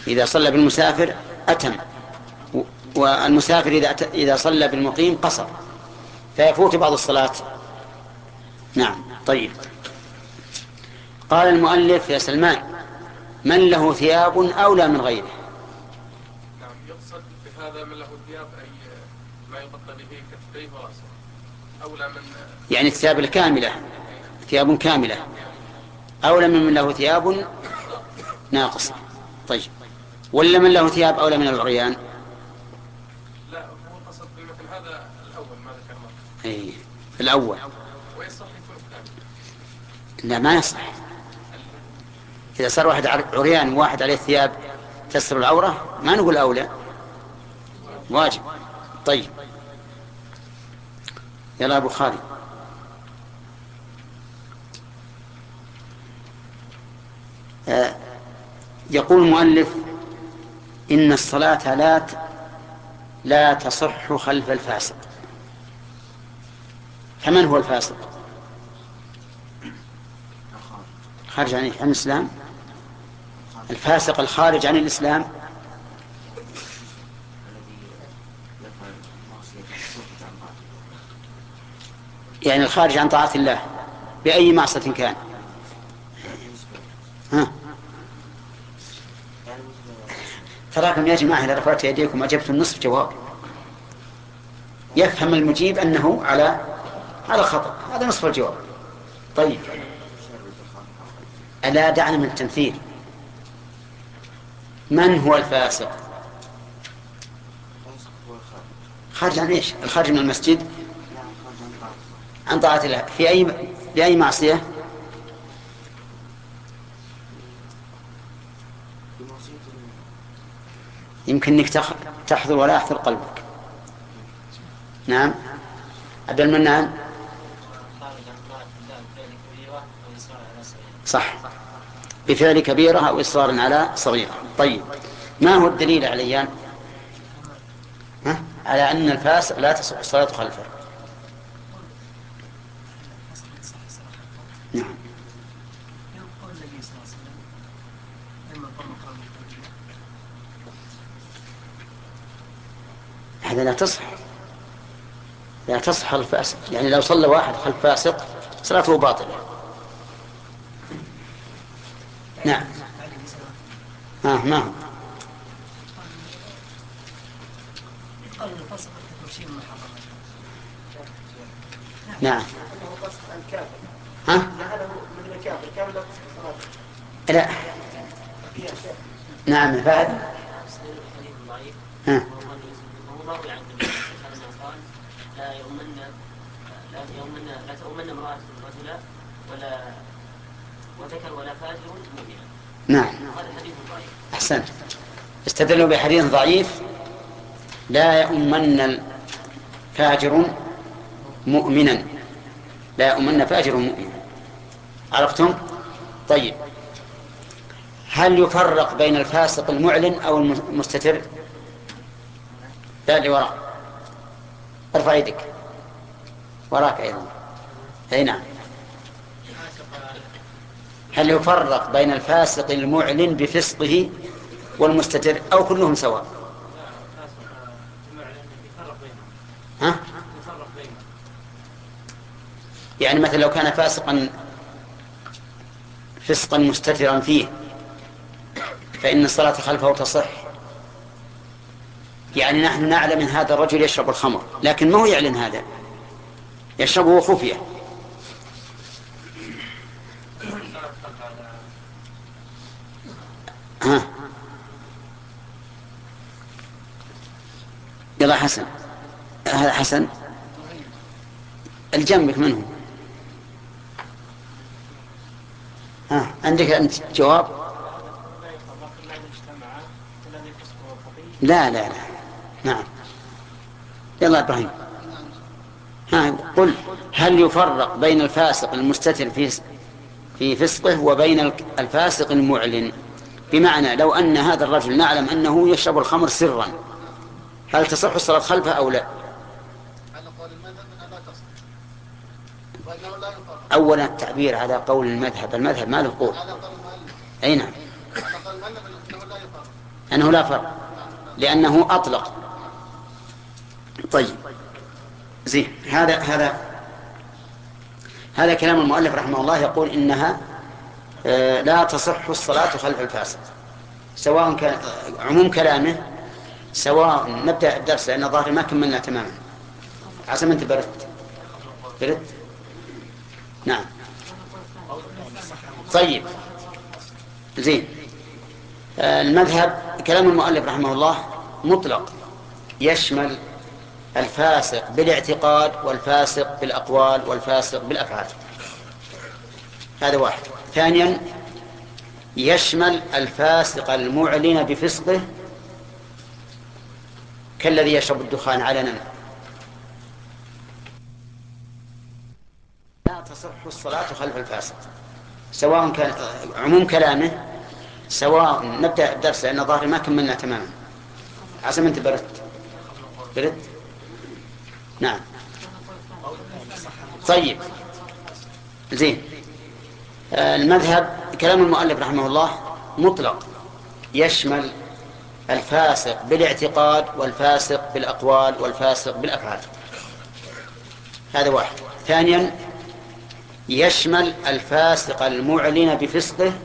إذا صلى بالمسافر أتم، والمسافر إذا إذا صلى بالمقيم قصر، فيفوت بعض الصلاة. نعم. طيب. قال المؤلف: يا سلمان، من له ثياب أولى من غيره؟ نعم، يقصد بهذا من له ثياب أي ما يغطى به كتفيه ورأسه، أولى من يعني الثياب الكاملة، ثياب كاملة أولى من من له ثياب ناقصة. طيب، ولا من له ثياب أولى من العريان؟ لا، هو القصد بمثل هذا الأول ما ذكرناه. أي الأول. ويصح يكون الثاني. لا، ما يصح. إذا صار واحد عريان وواحد عليه ثياب تستر العورة ما نقول أولى، واجب. طيب، يلا أبو خالد. آه يقول المؤلف: إن الصلاة لا لا تصح خلف الفاسق. فمن هو الفاسق؟ خارج عن الإسلام. الفاسق الخارج عن الإسلام يعني الخارج عن طاعة الله بأي معصية كان. ها، تراكم يا جماعة إذا رفعت يديكم أجبت النصف جواب، يفهم المجيب أنه على على الخطأ، هذا نصف الجواب. طيب، ألا دعنا من التمثيل. من هو الفاسق؟ خارج عن إيش؟ الخارج من المسجد عن طاعة الله في أي بأي معصية؟ يمكن أنك تحضر ولا يحضر قلبك. نعم، عبد المنان. صح، بفعل كبيرة أو إصرار على صغيرة. طيب، ما هو الدليل عليان ها؟ على أن الفاسق لا تصح الصلاة خلفه؟ نعم. هذا لا تصح، لا تصح الفاسق، يعني لو صلى واحد خلف فاسق صلاته باطلة. نعم. ها، ما هو؟ نعم. ها؟ لا. نعم فهد. ها. لا يؤمن لا يؤمن لا تؤمن امرأة رجلا ولا وذكر ولا فاجر مؤمنا. نعم. هذا حديث ضعيف. أحسنت. استدلوا بحديث ضعيف: لا يؤمن فاجر مؤمنا، لا يؤمن فاجر مؤمنا. عرفتم؟ طيب، هل يفرق بين الفاسق المعلن أو المستتر؟ لا، اللي وراء. ارفع يدك. وراك أيضا. أي نعم. هل يفرق بين الفاسق المعلن بفسقه والمستتر أو كلهم سواء؟ ها؟ يعني مثلا لو كان فاسقا فسقا مستترا فيه فإن الصلاة خلفه تصح. يعني نحن نعلم من هذا الرجل يشرب الخمر لكن ما هو يعلن هذا، يشربه خفية. ها، يلا حسن. هذا حسن الجنبك منه. ها، عندك أنت جواب؟ لا لا لا. نعم. يلا إبراهيم. ها، قل: هل يفرق بين الفاسق المستتر في في فسقه وبين الفاسق المعلن؟ بمعنى لو أن هذا الرجل نعلم أنه يشرب الخمر سرا، هل تصح الصلاة خلفه أو لا؟ أولا التعبير على قول المذهب، المذهب ما له قول. أي نعم. أنه لا فرق لأنه أطلق. طيب زين، هذا هذا هذا كلام المؤلف رحمه الله، يقول إنها لا تصح الصلاة خلف الفاسق، سواء كان عموم كلامه، سواء نبدأ الدرس لأن ظاهر ما كملنا تماما. عسى ما انت بردت بردت نعم. طيب زين، المذهب كلام المؤلف رحمه الله مطلق، يشمل الفاسق بالاعتقاد والفاسق بالأقوال والفاسق بالأفعال. هذا واحد. ثانيا يشمل الفاسق المعلن بفسقه كالذي يشرب الدخان علنا. لا تصح الصلاة خلف الفاسق، سواء كان عموم كلامه، سواء نبدأ الدرس لأن ظاهر ما كملنا تماما. عسى ما انت بردت بردت نعم. طيب زين، المذهب كلام المؤلف رحمه الله مطلق، يشمل الفاسق بالاعتقاد والفاسق بالأقوال والفاسق بالأفعال. هذا واحد. ثانيا يشمل الفاسق المعلن بفسقه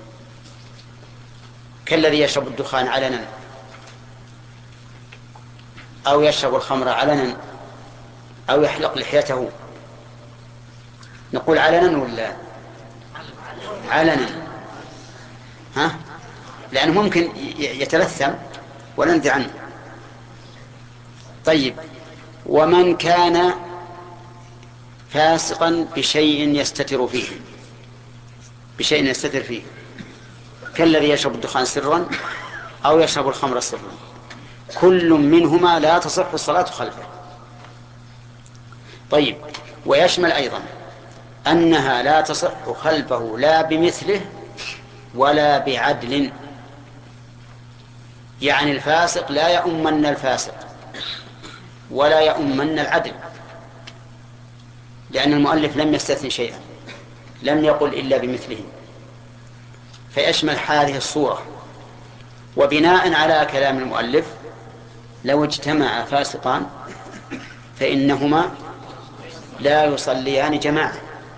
كالذي يشرب الدخان علنا أو يشرب الخمر علنا أو يحلق لحيته. نقول علنا ولا علنا؟ ها؟ لأنه ممكن يتلثم ونندى عنه. طيب، ومن كان فاسقا بشيء يستتر فيه، بشيء يستتر فيه كالذي يشرب الدخان سرا أو يشرب الخمر سرا، كل منهما لا تصح الصلاة خلفه. طيب، ويشمل أيضا أنها لا تصح خلفه لا بمثله ولا بعدل، يعني الفاسق لا يؤمن الفاسق ولا يؤمن العدل، لأن المؤلف لم يستثني شيئا، لم يقل إلا بمثله، فيشمل هذه الصورة. وبناء على كلام المؤلف لو اجتمع فاسقان فإنهما لا يصليان جماعة.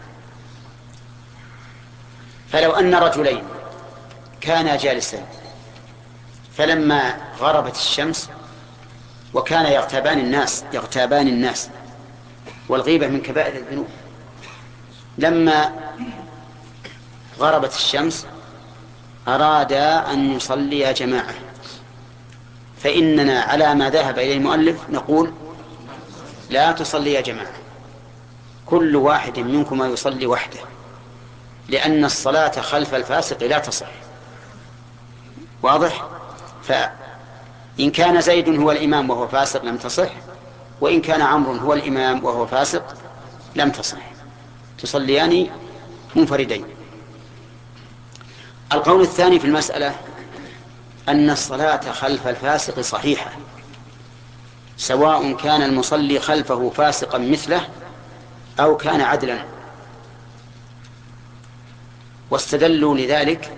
فلو أن رجلين كانا جالسين فلما غربت الشمس وكان يغتابان الناس يغتابان الناس والغيبة من كبائر الذنوب، لما غربت الشمس أرادا أن يصلي جماعة، فإننا على ما ذهب إليه المؤلف نقول لا تصلي جماعة، كل واحد منكما يصلي وحده، لأن الصلاة خلف الفاسق لا تصح. واضح؟ فإن كان زيد هو الإمام وهو فاسق لم تصح، وإن كان عمرو هو الإمام وهو فاسق لم تصح، تصليان منفردين. القول الثاني في المسألة أن الصلاة خلف الفاسق صحيحة، سواء كان المصلي خلفه فاسقا مثله أو كان عدلا. واستدلوا لذلك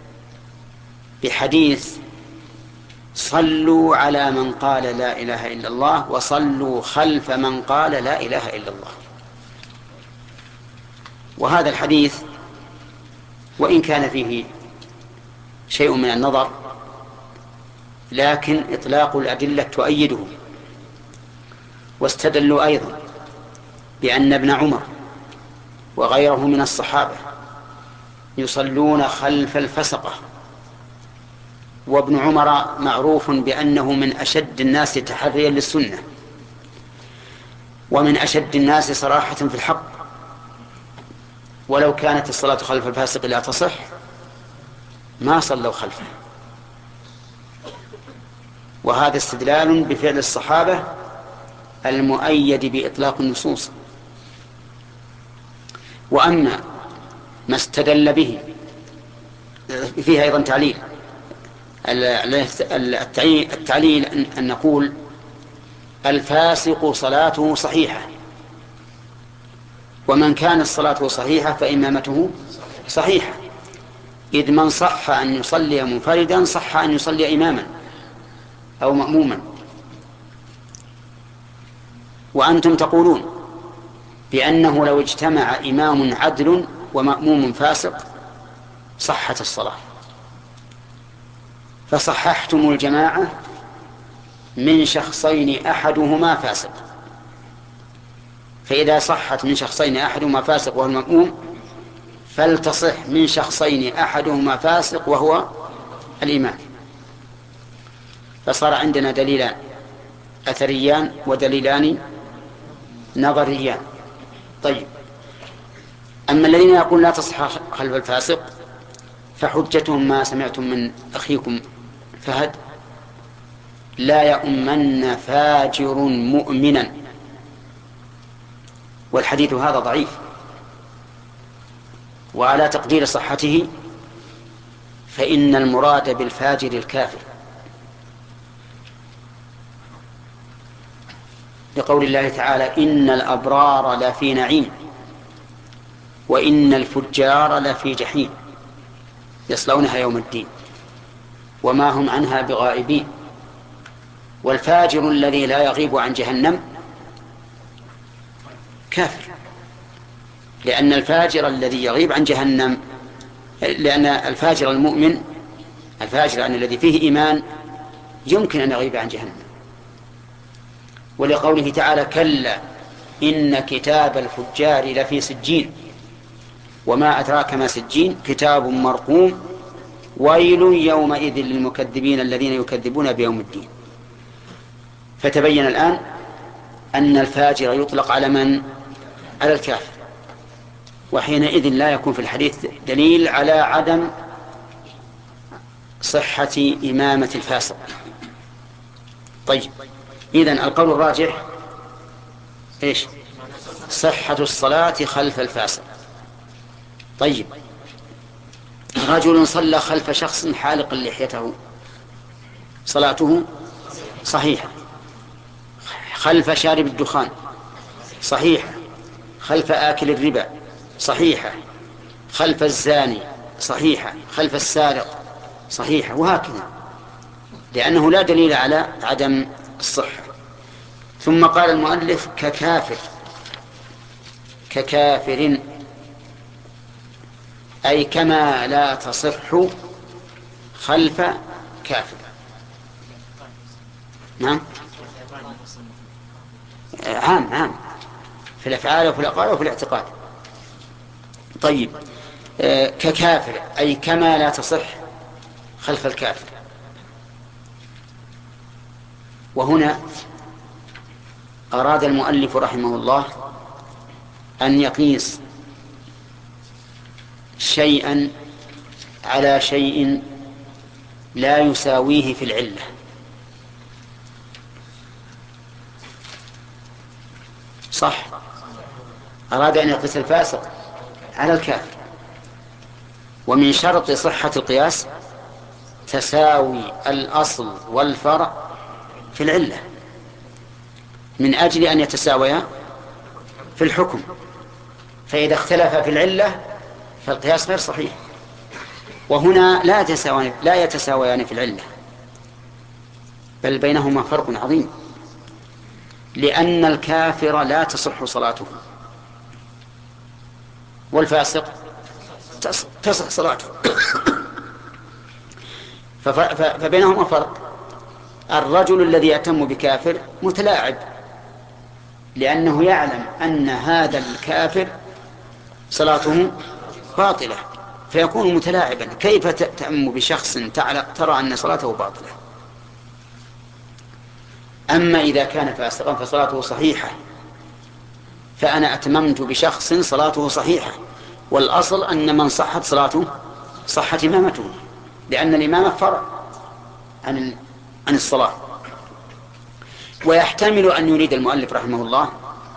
بحديث صلوا على من قال لا إله إلا الله وصلوا خلف من قال لا إله إلا الله. وهذا الحديث وإن كان فيه شيء من النظر لكن إطلاق الأدلة تؤيده. واستدلوا أيضا بأن ابن عمر وغيره من الصحابة يصلون خلف الفسقة، وابن عمر معروف بأنه من أشد الناس تحريا للسنة ومن أشد الناس صراحة في الحق، ولو كانت الصلاة خلف الفاسق لا تصح ما صلوا خلفه. وهذا استدلال بفعل الصحابة المؤيد بإطلاق النصوص. وأما ما استدل به فيها أيضا تعليل التعليل أن نقول الفاسق صلاته صحيحة، ومن كان الصلاة صحيحة فإمامته صحيحة، إذ من صح أن يصلي منفردا صح أن يصلي إماما أو مأموما. وأنتم تقولون بأنه لو اجتمع إمام عدل ومأموم فاسق صحت الصلاة، فصححتم الجماعة من شخصين أحدهما فاسق، فإذا صحت من شخصين أحدهما فاسق وهو المأموم فلتصح من شخصين أحدهما فاسق وهو الإمام. فصار عندنا دليلان أثريان ودليلان نظريان. طيب، أما الذين يقول لا تصح خلف الفاسق فحجتهم ما سمعتم من أخيكم فهد: لا يؤمن فاجر مؤمنا، والحديث هذا ضعيف، وعلى تقدير صحته فإن المراد بالفاجر الكافر، لقول الله تعالى: إن الأبرار لفي نعيم وإن الفجار لفي جحيم يصلونها يوم الدين وما هم عنها بغائبين. والفاجر الذي لا يغيب عن جهنم كافر، لأن الفاجر الذي يغيب عن جهنم، لأن الفاجر المؤمن الفاجر يعني الذي فيه إيمان يمكن أن يغيب عن جهنم. ولقوله تعالى: كلا إن كتاب الفجار لفي سجين وما أدراك ما سجين كتاب مرقوم ويل يومئذ للمكذبين الذين يكذبون بيوم الدين. فتبين الآن أن الفاجر يطلق على من؟ على الكافر، وحينئذ لا يكون في الحديث دليل على عدم صحة إمامة الفاسق. طيب، إذن القول الراجح إيش؟ صحة الصلاة خلف الفاسق. طيب، رجل صلى خلف شخص حالق لحيته صلاته صحيحة، خلف شارب الدخان صحيحة، خلف آكل الربا صحيحة، خلف الزاني صحيحة، خلف السارق صحيحة، وهكذا، لأنه لا دليل على عدم الصحة. ثم قال المؤلف: ككافر، ككافر أي كما لا تصح خلف كافر. نعم، عام عام في الأفعال وفي الأقوال وفي الاعتقاد. طيب، آه ككافر أي كما لا تصح خلف الكافر. وهنا أراد المؤلف رحمه الله أن يقيس شيئا على شيء لا يساويه في العلة. صح، أراد أن يقيس الفاسق على الكافر، ومن شرط صحة القياس تساوي الأصل والفرع في العلة من أجل أن يتساويا في الحكم، فإذا اختلف في العلة فالقياس غير صحيح. وهنا لا يتساويان لا يتساويان في العلة، بل بينهما فرق عظيم، لأن الكافر لا تصح صلاته والفاسق تصح صلاته. فبينهما فرق. الرجل الذي يهتم بكافر متلاعب، لأنه يعلم أن هذا الكافر صلاته باطلة، فيكون متلاعبا. كيف تأتم بشخص ترى أن صلاته باطلة؟ أما إذا كان فاسقا فصلاته صحيحة، فأنا أتممت بشخص صلاته صحيحة، والأصل أن من صحت صلاته صحت إمامته، لأن الإمامة فرع عن عن الصلاة. ويحتمل أن يريد المؤلف رحمه الله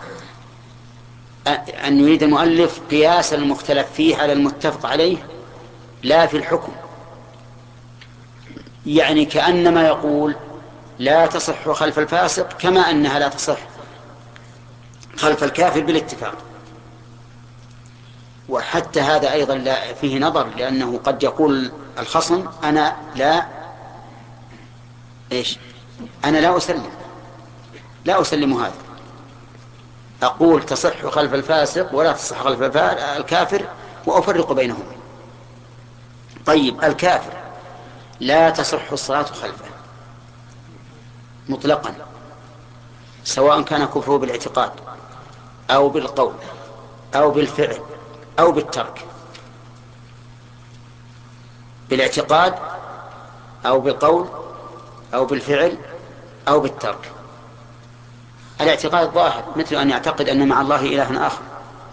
أن يريد المؤلف قياس المختلف فيه على المتفق عليه لا في الحكم، يعني كأنما يقول لا تصح خلف الفاسق كما أنها لا تصح خلف الكافر بالاتفاق. وحتى هذا أيضا لا فيه نظر، لأنه قد يقول الخصم أنا لا إيش أنا لا أسلم لا أسلم هذا، أقول تصح خلف الفاسق ولا تصح خلف الكافر وأفرق بينهم. طيب الكافر لا تصح الصلاة خلفه مطلقا، سواء كان كفره بالاعتقاد أو بالقول أو بالفعل أو بالترك. بالاعتقاد أو بالقول أو بالفعل أو بالترك. الاعتقاد ظاهر، مثل أن يعتقد أن مع الله إله آخر.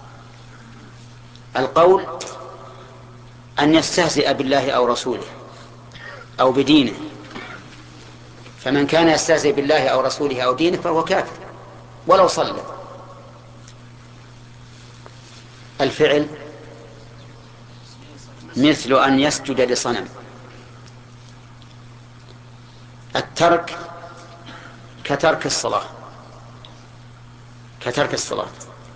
القول أن يستهزئ بالله أو رسوله أو بدينه، فمن كان يستهزئ بالله أو رسوله أو دينه فهو كافر ولو صلى. الفعل مثل أن يسجد لصنم. الترك كترك الصلاة كترك الصلاة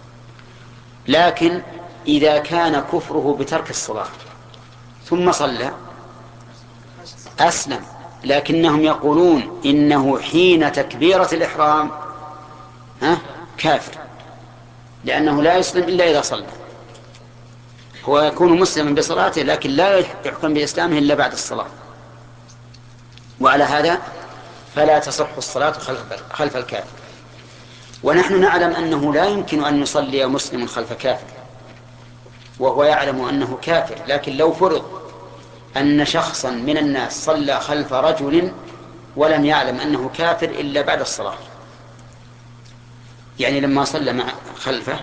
لكن إذا كان كفره بترك الصلاة ثم صلى أسلم، لكنهم يقولون إنه حين تكبيرة الإحرام ها كافر، لأنه لا يسلم إلا إذا صلى. هو يكون مسلما بصلاته لكن لا يحكم بإسلامه إلا بعد الصلاة. وعلى هذا فلا تصح الصلاة خلف الكافر. ونحن نعلم أنه لا يمكن أن يصلي مسلم خلف كافر وهو يعلم أنه كافر، لكن لو فرض أن شخصا من الناس صلى خلف رجل ولم يعلم أنه كافر إلا بعد الصلاة، يعني لما صلى مع خلفه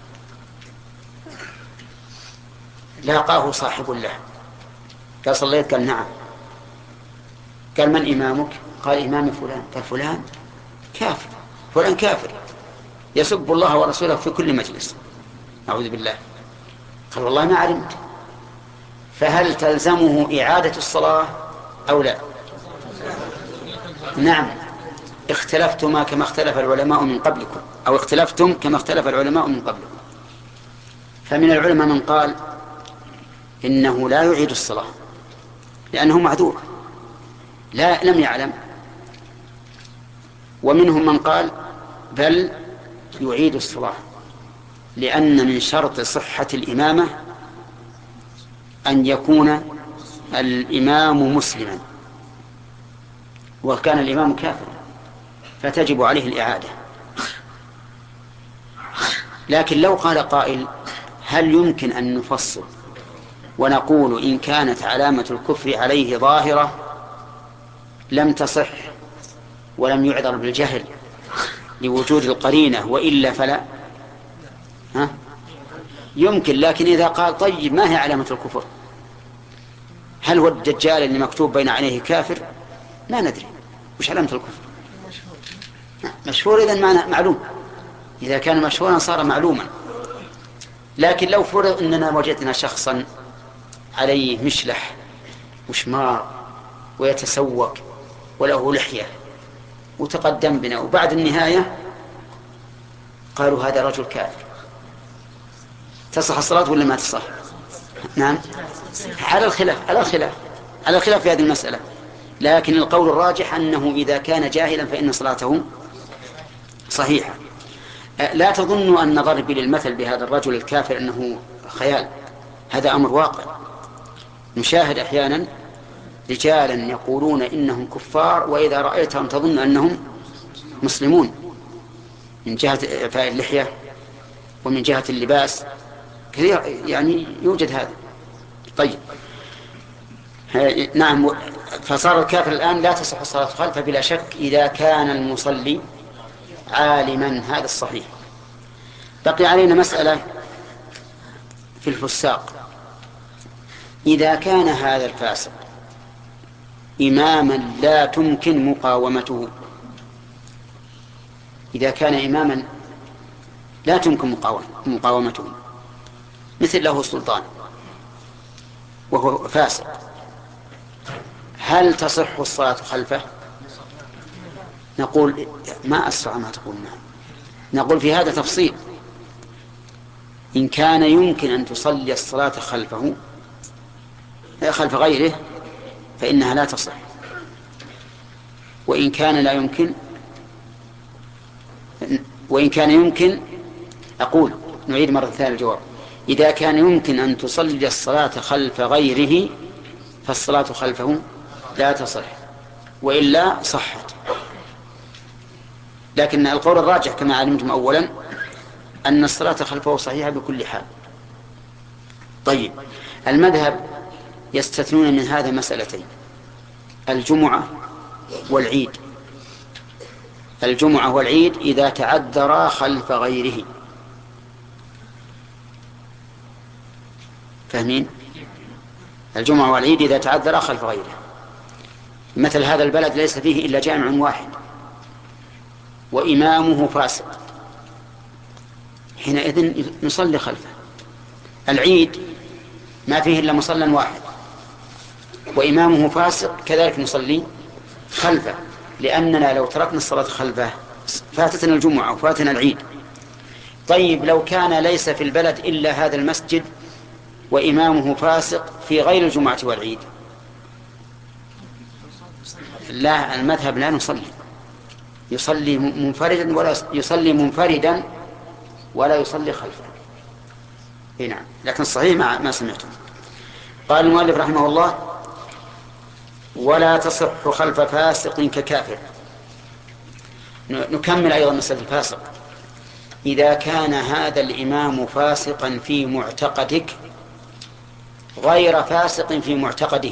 لاقاه صاحب له قال صليت؟ قال نعم. قال من إمامك؟ قال إمامي فلان. قال فلان كافر، فلان كافر يسب الله ورسوله في كل مجلس، أعوذ بالله. قال والله ما علمت. فهل تلزمه إعادة الصلاة أو لا؟ نعم، اختلفتما كما اختلف العلماء من قبلكم، أو اختلفتم كما اختلف العلماء من قبلكم. فمن العلماء من قال إنه لا يعيد الصلاة لأنه معذور لا لم يعلم، ومنهم من قال بل يعيد الصلاة، لأن من شرط صحة الإمامة أن يكون الإمام مسلما، وكان الإمام كافر فتجب عليه الإعادة. لكن لو قال قائل هل يمكن أن نفصل ونقول إن كانت علامة الكفر عليه ظاهرة لم تصح ولم يعذر بالجهل لوجود القرينة وإلا فلا؟ ها؟ يمكن. لكن إذا قال طيب ما هي علامة الكفر؟ هل هو الدجال اللي مكتوب بين عينيه كافر؟ لا ندري وش علامة الكفر. مشهور إذن معلوم، إذا كان مشهورا صار معلوما. لكن لو فرض أننا وجدنا شخصا عليه مشلح وشمار ويتسوق وله لحية وتقدم بنا وبعد النهاية قالوا هذا رجل كافر، تصح الصلاة ولا ما تصح؟ نعم، على الخلاف على الخلاف على الخلاف في هذه المسألة. لكن القول الراجح أنه إذا كان جاهلا فإن صلاته صحيحة. لا تظنوا أن ضربي للمثل بهذا الرجل الكافر أنه خيال، هذا أمر واقع. نشاهد أحيانا رجالا يقولون إنهم كفار وإذا رأيتهم تظن أنهم مسلمون من جهة إعفاء اللحية ومن جهة اللباس كثير، يعني يوجد هذا. طيب نعم، فصار الكافر الآن لا تصح الصلاة خلفه بلا شك إذا كان المصلي عالما، هذا الصحيح. بقي علينا مسألة في الفساق. إذا كان هذا الفاسق إماما لا تمكن مقاومته، إذا كان إماما لا تمكن مقاومته مثل له سلطان وهو فاسق، هل تصح الصلاة خلفه؟ نقول ما أسرع ما تقول. نعم، نقول في هذا تفصيل. إن كان يمكن أن تصلي الصلاة خلفه خلف غيره فإنها لا تصح، وإن كان لا يمكن وإن كان يمكن أقول نعيد مرة ثانية الجواب. إذا كان يمكن أن تصلي الصلاة خلف غيره فالصلاة خلفه لا تصح، وإلا صحت. لكن القول الراجح كما علمتم أولا أن الصلاة خلفه صحيحة بكل حال. طيب، المذهب يستثنون من هذا مسألتين: الجمعة والعيد. الجمعة والعيد إذا تعذرا خلف غيره، فاهمين؟ الجمعة والعيد إذا تعذرا خلف غيره، مثل هذا البلد ليس فيه إلا جامع واحد وإمامه فاسق، حينئذ نصلي خلفه. العيد ما فيه إلا مصلى واحد وإمامه فاسق، كذلك نصلي خلفه، لأننا لو تركنا الصلاة خلفه فاتتنا الجمعة وفاتنا العيد. طيب، لو كان ليس في البلد إلا هذا المسجد وإمامه فاسق في غير الجمعة والعيد، لا، المذهب لا نصلي، يصلي منفردا ولا يصلي منفردا ولا يصلي خلفه. نعم، لكن الصحيح ما ما سمعتم. قال المؤلف رحمه الله: ولا تصح خلف فاسق ككافر. نكمل أيضا مسألة الفاسق. إذا كان هذا الإمام فاسقا في معتقدك غير فاسق في معتقده،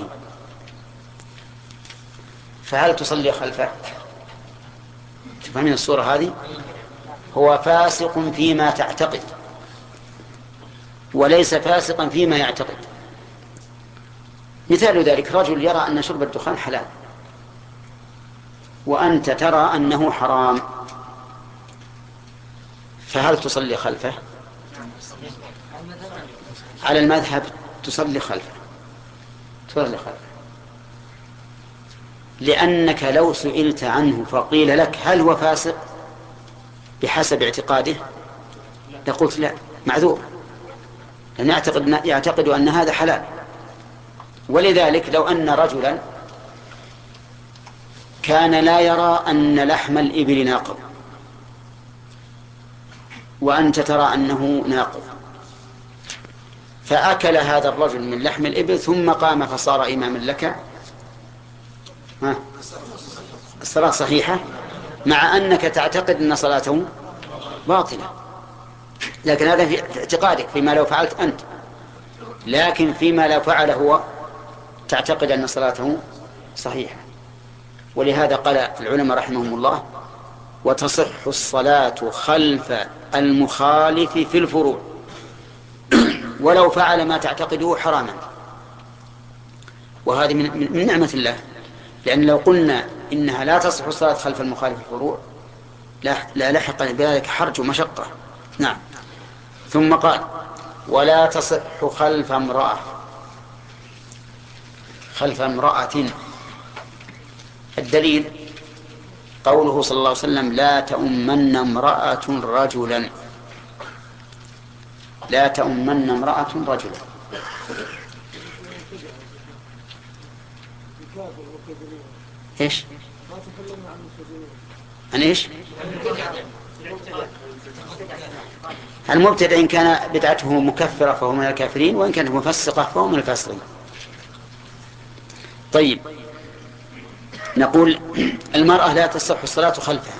فهل تصلي خلفه؟ تفهمين الصورة هذه؟ هو فاسق فيما تعتقد وليس فاسقا فيما يعتقد. مثال ذلك: رجل يرى أن شرب الدخان حلال وأنت ترى أنه حرام، فهل تصلي خلفه؟ على المذهب تصلي خلفه، تصلي خلفه، لأنك لو سئلت عنه فقيل لك هل هو فاسق بحسب اعتقاده لقلت لا، معذور، لأن يعتقد, يعتقد أن هذا حلال. ولذلك لو أن رجلا كان لا يرى أن لحم الإبل ناقض وأنت ترى أنه ناقض، فأكل هذا الرجل من لحم الإبل ثم قام فصار إماما لك، ها، الصلاة صحيحة مع أنك تعتقد أن صلاته باطلة، لكن هذا في اعتقادك فيما لو فعلت أنت، لكن فيما لو فعل هو تعتقد أن صلاته صحيحة. ولهذا قال العلماء رحمهم الله: وتصح الصلاة خلف المخالف في الفروع ولو فعل ما تعتقده حراما. وهذه من, من نعمة الله، لأن لو قلنا إنها لا تصح الصلاة خلف المخالف في الفروع لا لحق بذلك حرج ومشقة. نعم. ثم قال: ولا تصح خلف امرأة. خلف امرأة، الدليل قوله صلى الله عليه وسلم: لا تؤمن امرأة رجلا، لا تؤمن امرأة رجلا. ايش؟ عن ايش؟ المبتدع إن كان بدعته مكفرة فهو من الكافرين، وإن كانت مفسقة فهو من الفاسقين. طيب، نقول المرأة لا تصح الصلاة خلفها.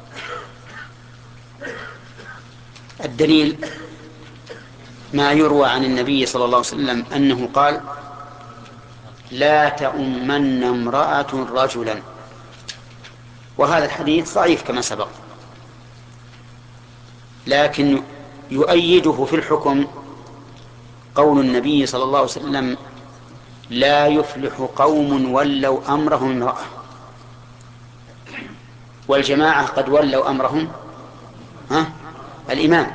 الدليل ما يروى عن النبي صلى الله عليه وسلم أنه قال: لا تؤمن امرأة رجلا. وهذا الحديث ضعيف كما سبق، لكن يؤيده في الحكم قول النبي صلى الله عليه وسلم: لا يفلح قوم ولوا أمرهم امرأة. والجماعة قد ولوا أمرهم ها الإمام،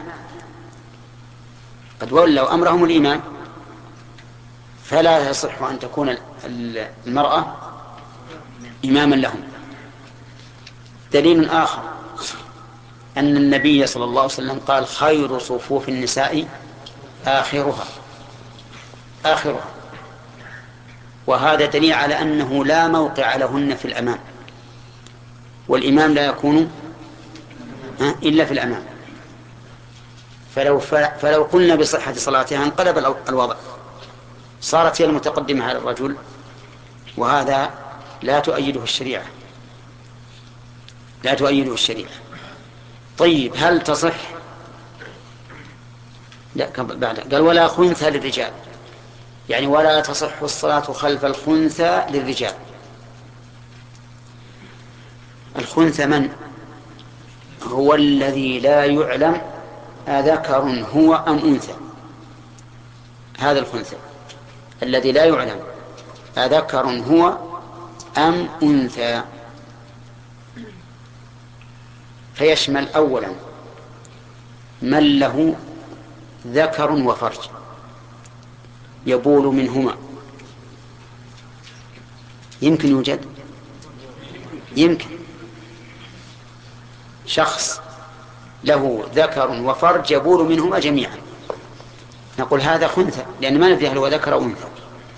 قد ولوا أمرهم الإمام، فلا يصح أن تكون المرأة إماما لهم. دليل آخر أن النبي صلى الله عليه وسلم قال: خير صفوف النساء آخرها آخرها وهذا دليل على أنه لا موقع لهن في الأمام، والإمام لا يكون إلا في الأمام. فلو, فلو قلنا بصحة صلاتها انقلب الوضع، صارت هي المتقدمة على الرجل، وهذا لا تؤيده الشريعة لا تؤيده الشريعة. طيب هل تصح؟ لا بعد قال ولا خنثى للرجال، يعني ولا تصح الصلاة خلف الخنثى للرجال. الخنثى من هو؟ الذي لا يعلم أذكر هو أم أنثى. هذا الخنثى الذي لا يعلم أذكر هو أم أنثى، فيشمل أولا من له ذكر وفرج يبول منهما. يمكن يوجد يمكن شخص له ذكر وفرج يبول منهما جميعا، نقول هذا خنثى لأن ما ندري هل هو ذكر أو أنثى.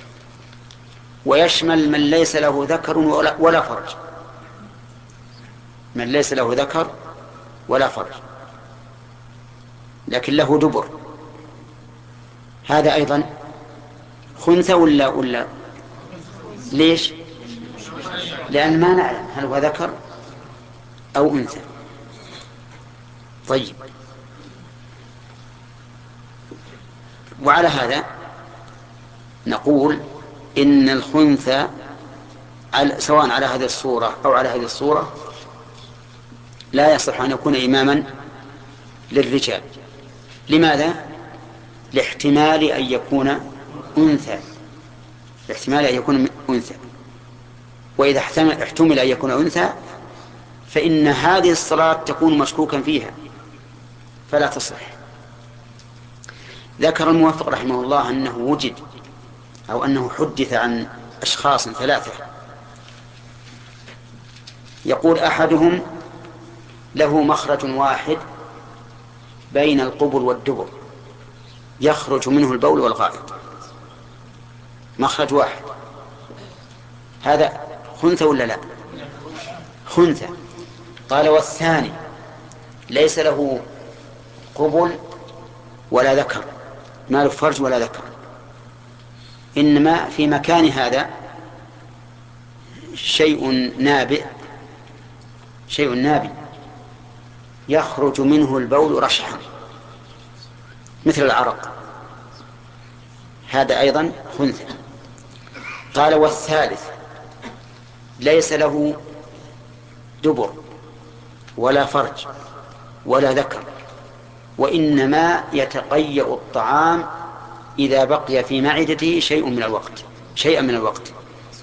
ويشمل من ليس له ذكر ولا فرج، من ليس له ذكر ولا فرج لكن له دبر، هذا أيضا خنثى ولا ولا ليش؟ لأن ما نعلم هل هو ذكر أو أنثى. طيب وعلى هذا نقول إن الخنثى سواء على هذه الصورة أو على هذه الصورة لا يصح أن يكون إماما للرجال. لماذا؟ لاحتمال أن يكون أنثى لاحتمال أن يكون أنثى وإذا احتمل أن يكون أنثى فإن هذه الصلاة تكون مشكوكا فيها فلا تصح. ذكر الموفق رحمه الله أنه وجد أو أنه حدث عن أشخاص ثلاثة، يقول أحدهم له مخرج واحد بين القبل والدبر يخرج منه البول والغائط، مخرج واحد، هذا خنثى ولا لا؟ خنثى. قال والثاني ليس له قبل ولا ذكر، ما له فرج ولا ذكر، إنما في مكان هذا شيء نابئ شيء نابئ يخرج منه البول رشحا مثل العرق، هذا أيضا خنثى. قال والثالث ليس له دبر ولا فرج ولا ذكر، وإنما يتقيأ الطعام إذا بقي في معدته شيء من الوقت شيئا من الوقت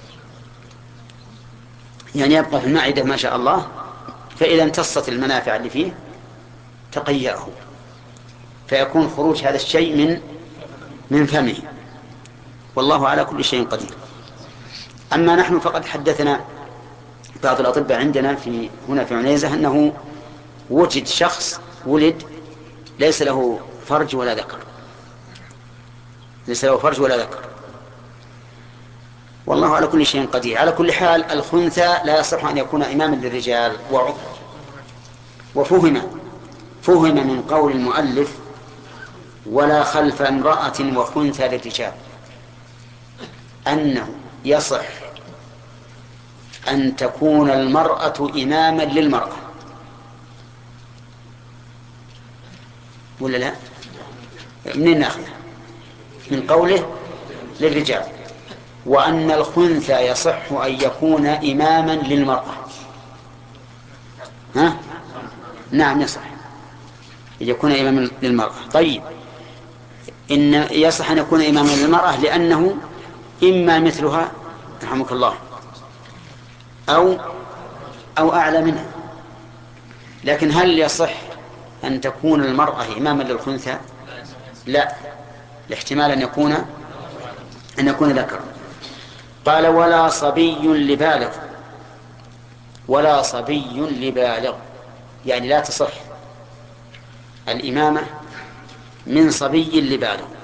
يعني يبقى في المعدة ما شاء الله، فإذا امتصت المنافع اللي فيه تقيأه فيكون خروج هذا الشيء من من فمه، والله على كل شيء قدير. أما نحن فقد حدثنا بعض الأطباء عندنا في هنا في عنيزة أنه وجد شخص ولد ليس له فرج ولا ذكر ليس له فرج ولا ذكر والله على كل شيء قدير. على كل حال الخنثى لا يصح أن يكون إماما للرجال. وفهم فهم من قول المؤلف ولا خلف امرأة وخنثى للرجال أنه يصح أن تكون المرأة إماما للمرأة، ولا لا؟ منين ناخذ؟ من قوله للرجال. وأن الخنثى يصح أن يكون إماما للمرأة. ها؟ نعم يصح أن يكون إماما للمرأة. طيب إن يصح أن يكون إماما للمرأة لأنه إما مثلها رحمك الله أو أو أعلى منها، لكن هل يصح أن تكون المرأة إماما للخنثى؟ لا، لاحتمال أن يكون أن يكون ذكر. قال ولا صبي لبالغ ولا صبي لبالغ يعني لا تصح الإمامة من صبي لبالغ.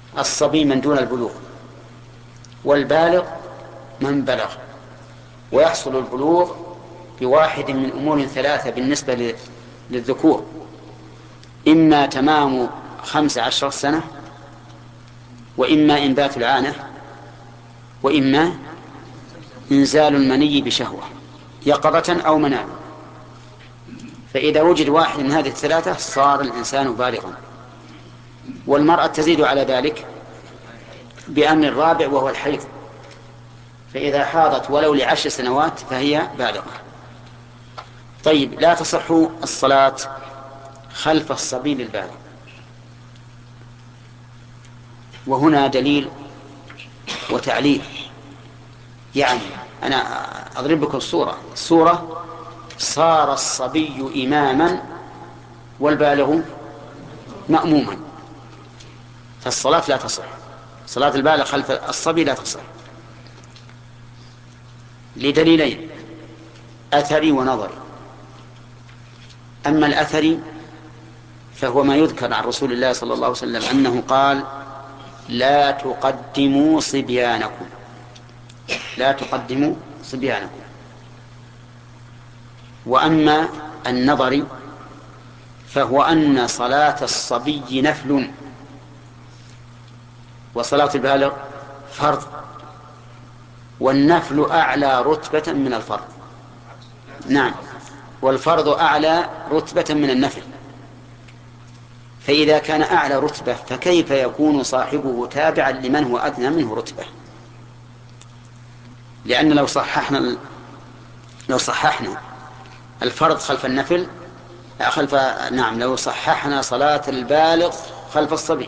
الصبي من دون البلوغ، والبالغ من بلغ. ويحصل البلوغ بواحد من أمور ثلاثة بالنسبة للذكور: إما تمام خمس عشر سنة، وإما إنبات العانة، وإما إنزال المني بشهوة يقظة أو منام. فإذا وجد واحد من هذه الثلاثة صار الإنسان بالغا. والمرأة تزيد على ذلك بأمر الرابع وهو الحيض، فإذا حاضت ولو لعشر سنوات فهي بالغة. طيب، لا تصح الصلاة خلف الصبي للبالغ. وهنا دليل وتعليل. يعني أنا أضرب لكم الصورة الصورة صار الصبي إماما والبالغ مأموما، فالصلاة لا تصح. صلاة البالغ خلف الصبي لا تصح لدليلين: أثري ونظري. أما الأثري فهو ما يذكر عن رسول الله صلى الله عليه وسلم أنه قال: لا تقدموا صبيانكم، لا تقدموا صبيانكم. وأما النظري فهو أن صلاة الصبي نفل وصلاة البالغ فرض، والنفل أعلى رتبة من الفرض. نعم، والفرض أعلى رتبة من النفل. فإذا كان أعلى رتبة فكيف يكون صاحبه تابعا لمن هو أدنى منه رتبة؟ لأن لو صححنا لو صححنا الفرض خلف النفل خلف نعم لو صححنا صلاة البالغ خلف الصبي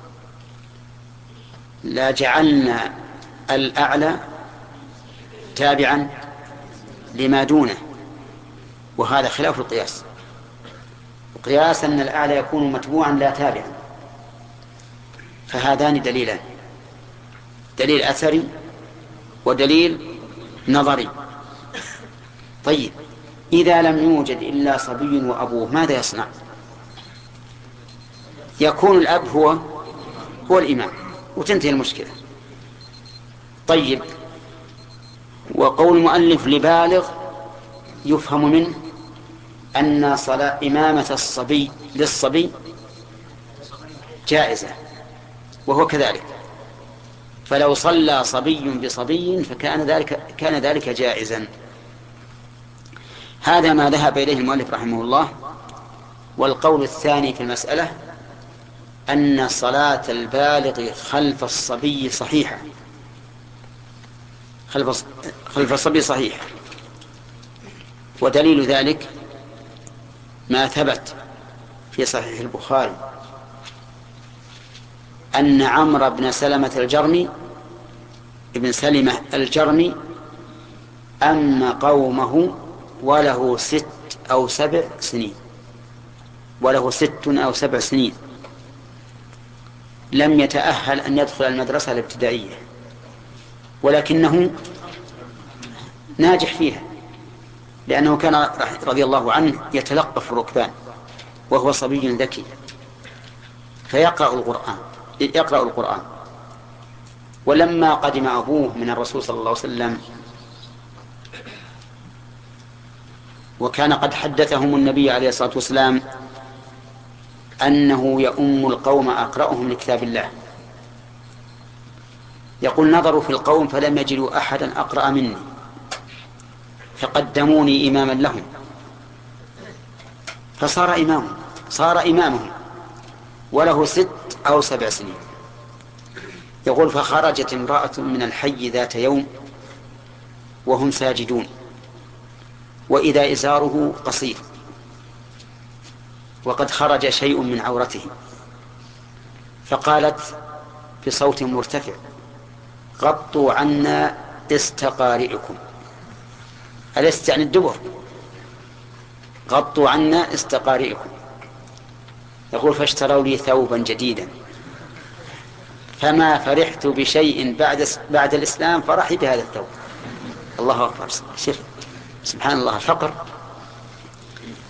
لا جعلنا الأعلى تابعا لما دونه، وهذا خلاف القياس. القياس أن الأعلى يكون متبوعا لا تابعا. فهذان دليلان: دليل أثري ودليل نظري. طيب، إذا لم يوجد إلا صبي وأبوه ماذا يصنع؟ يكون الأب هو هو الإمام وتنتهي المشكلة. طيب، وقول المؤلف لبالغ يفهم منه أن صلاة إمامة الصبي للصبي جائزة، وهو كذلك. فلو صلى صبي بصبي فكان ذلك كان ذلك جائزا. هذا ما ذهب إليه المؤلف رحمه الله. والقول الثاني في المسألة أن صلاة البالغ خلف الصبي صحيحة، خلف خلف الصبي صحيحة. ودليل ذلك ما ثبت في صحيح البخاري أن عمرو بن سلمة الجرمي ابن سلمة الجرمي أم قومه وله ست أو سبع سنين وله ست أو سبع سنين لم يتأهل أن يدخل المدرسة الابتدائية، ولكنه ناجح فيها لأنه كان رضي الله عنه يتلقف الركبان وهو صبي ذكي فيقرأ القرآن يقرأ القرآن. ولما قدم أبوه من الرسول صلى الله عليه وسلم وكان قد حدثهم النبي عليه الصلاة والسلام أنه يؤم القوم أقرأهم لكتاب الله، يقول: نظروا في القوم فلم يجدوا أحدا أقرأ مني فقدموني إماما لهم، فصار إمام صار إمامهم وله ست أو سبع سنين. يقول: فخرجت امرأة من الحي ذات يوم وهم ساجدون وإذا إزاره قصير وقد خرج شيء من عورته، فقالت بصوت مرتفع: غطوا عنا استقارئكم. ألست عن الدبر؟ غطوا عنا استقارئكم. يقول: فاشتروا لي ثوبا جديدا فما فرحت بشيء بعد بعد الإسلام فرحي بهذا الثوب. الله أكبر. شوف سبحان الله الفقر.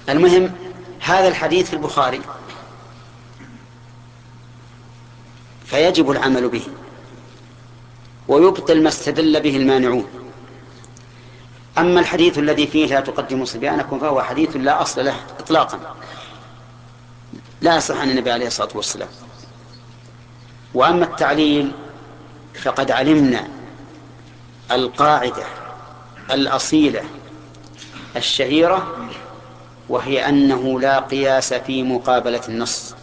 المهم هذا الحديث في البخاري، فيجب العمل به ويبطل ما استدل به المانعون. أما الحديث الذي فيه لا تقدموا صبيانكم فهو حديث لا أصل له إطلاقا، لا يصح عن النبي عليه الصلاة والسلام. وأما التعليل فقد علمنا القاعدة الأصيلة الشهيرة، وهي أنه لا قياس في مقابلة النص،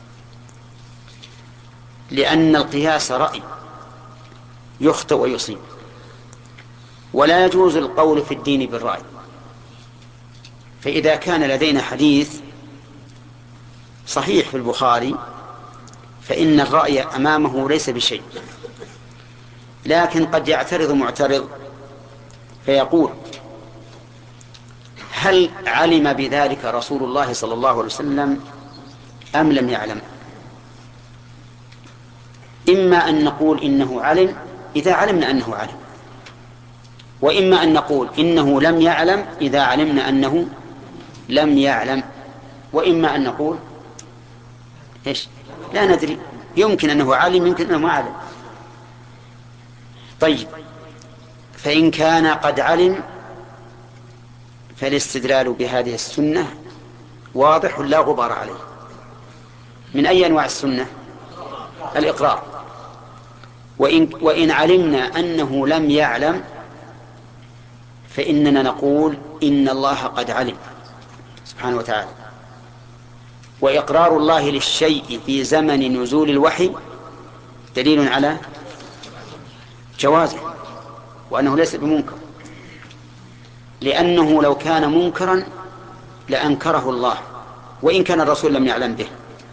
لأن القياس رأي يخطئ ويصيب، ولا يجوز القول في الدين بالرأي. فإذا كان لدينا حديث صحيح في البخاري فإن الرأي أمامه ليس بشيء، لكن قد يعترض معترض فيقول: هل علم بذلك رسول الله صلى الله عليه وسلم أم لم يعلم؟ إما أن نقول إنه علم إذا علمنا أنه علم، وإما أن نقول إنه لم يعلم إذا علمنا أنه لم يعلم، وإما أن نقول إيش؟ لا ندري، يمكن أنه علم يمكن أنه ما علم. طيب، فإن كان قد علم فالاستدلال بهذه السنة واضح لا غبار عليه. من أي أنواع السنة؟ الإقرار. وإن, وإن علمنا أنه لم يعلم فإننا نقول إن الله قد علم سبحانه وتعالى. وإقرار الله للشيء في زمن نزول الوحي دليل على جوازه وأنه ليس بمنكر، لأنه لو كان منكرا لأنكره الله وإن كان الرسول لم يعلم به.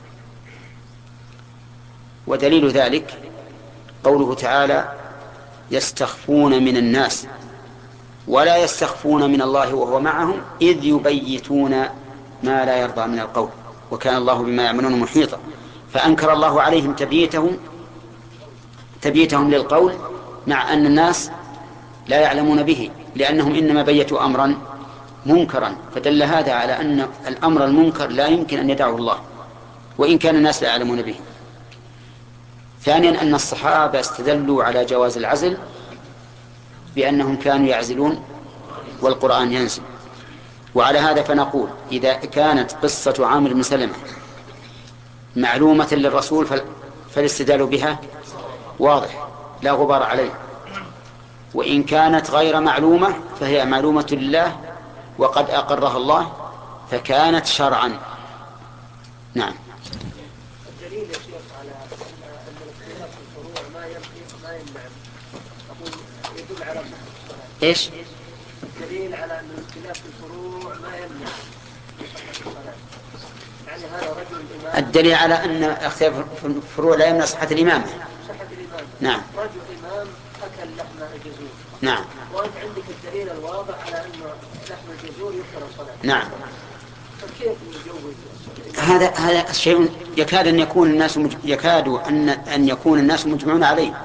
ودليل ذلك قوله تعالى: يستخفون من الناس ولا يستخفون من الله وهو معهم إذ يبيتون ما لا يرضى من القول وكان الله بما يعملون محيطا. فأنكر الله عليهم تبييتهم تبييتهم للقول مع أن الناس لا يعلمون به، لأنهم إنما بيتوا أمرا منكرا، فدل هذا على أن الأمر المنكر لا يمكن أن يدعه الله وإن كان الناس لا يعلمون به. ثانيا أن الصحابة استدلوا على جواز العزل بأنهم كانوا يعزلون والقرآن ينزل. وعلى هذا فنقول إذا كانت قصة عامر بن سلمة معلومة للرسول فالاستدلال بها واضح لا غبار عليه، وإن كانت غير معلومة فهي معلومة لله وقد أقرها الله فكانت شرعا. نعم. الدليل يا شيخ على أن الاختلاف في الفروع ما يمنع ما يمنع أقول يدل على صحة الصلاة. إيش؟ الدليل على أن الاختلاف في الفروع ما يمنع صحة الصلاة. يعني هذا رجل إمام. الدليل على أن اختلاف الفروع لا يمنع صحة الإمامة. صحة الإمام. نعم. رجل إمام أكل لحم الجزور. نعم. وأنت عندك الدليل الواضح على أن لحم الجزور يكثر الصلاة. نعم. فكيف نجوز؟ هذا هذا شيء يكاد أن يكون الناس مج... يكاد أن أن يكون الناس مجمعون عليه،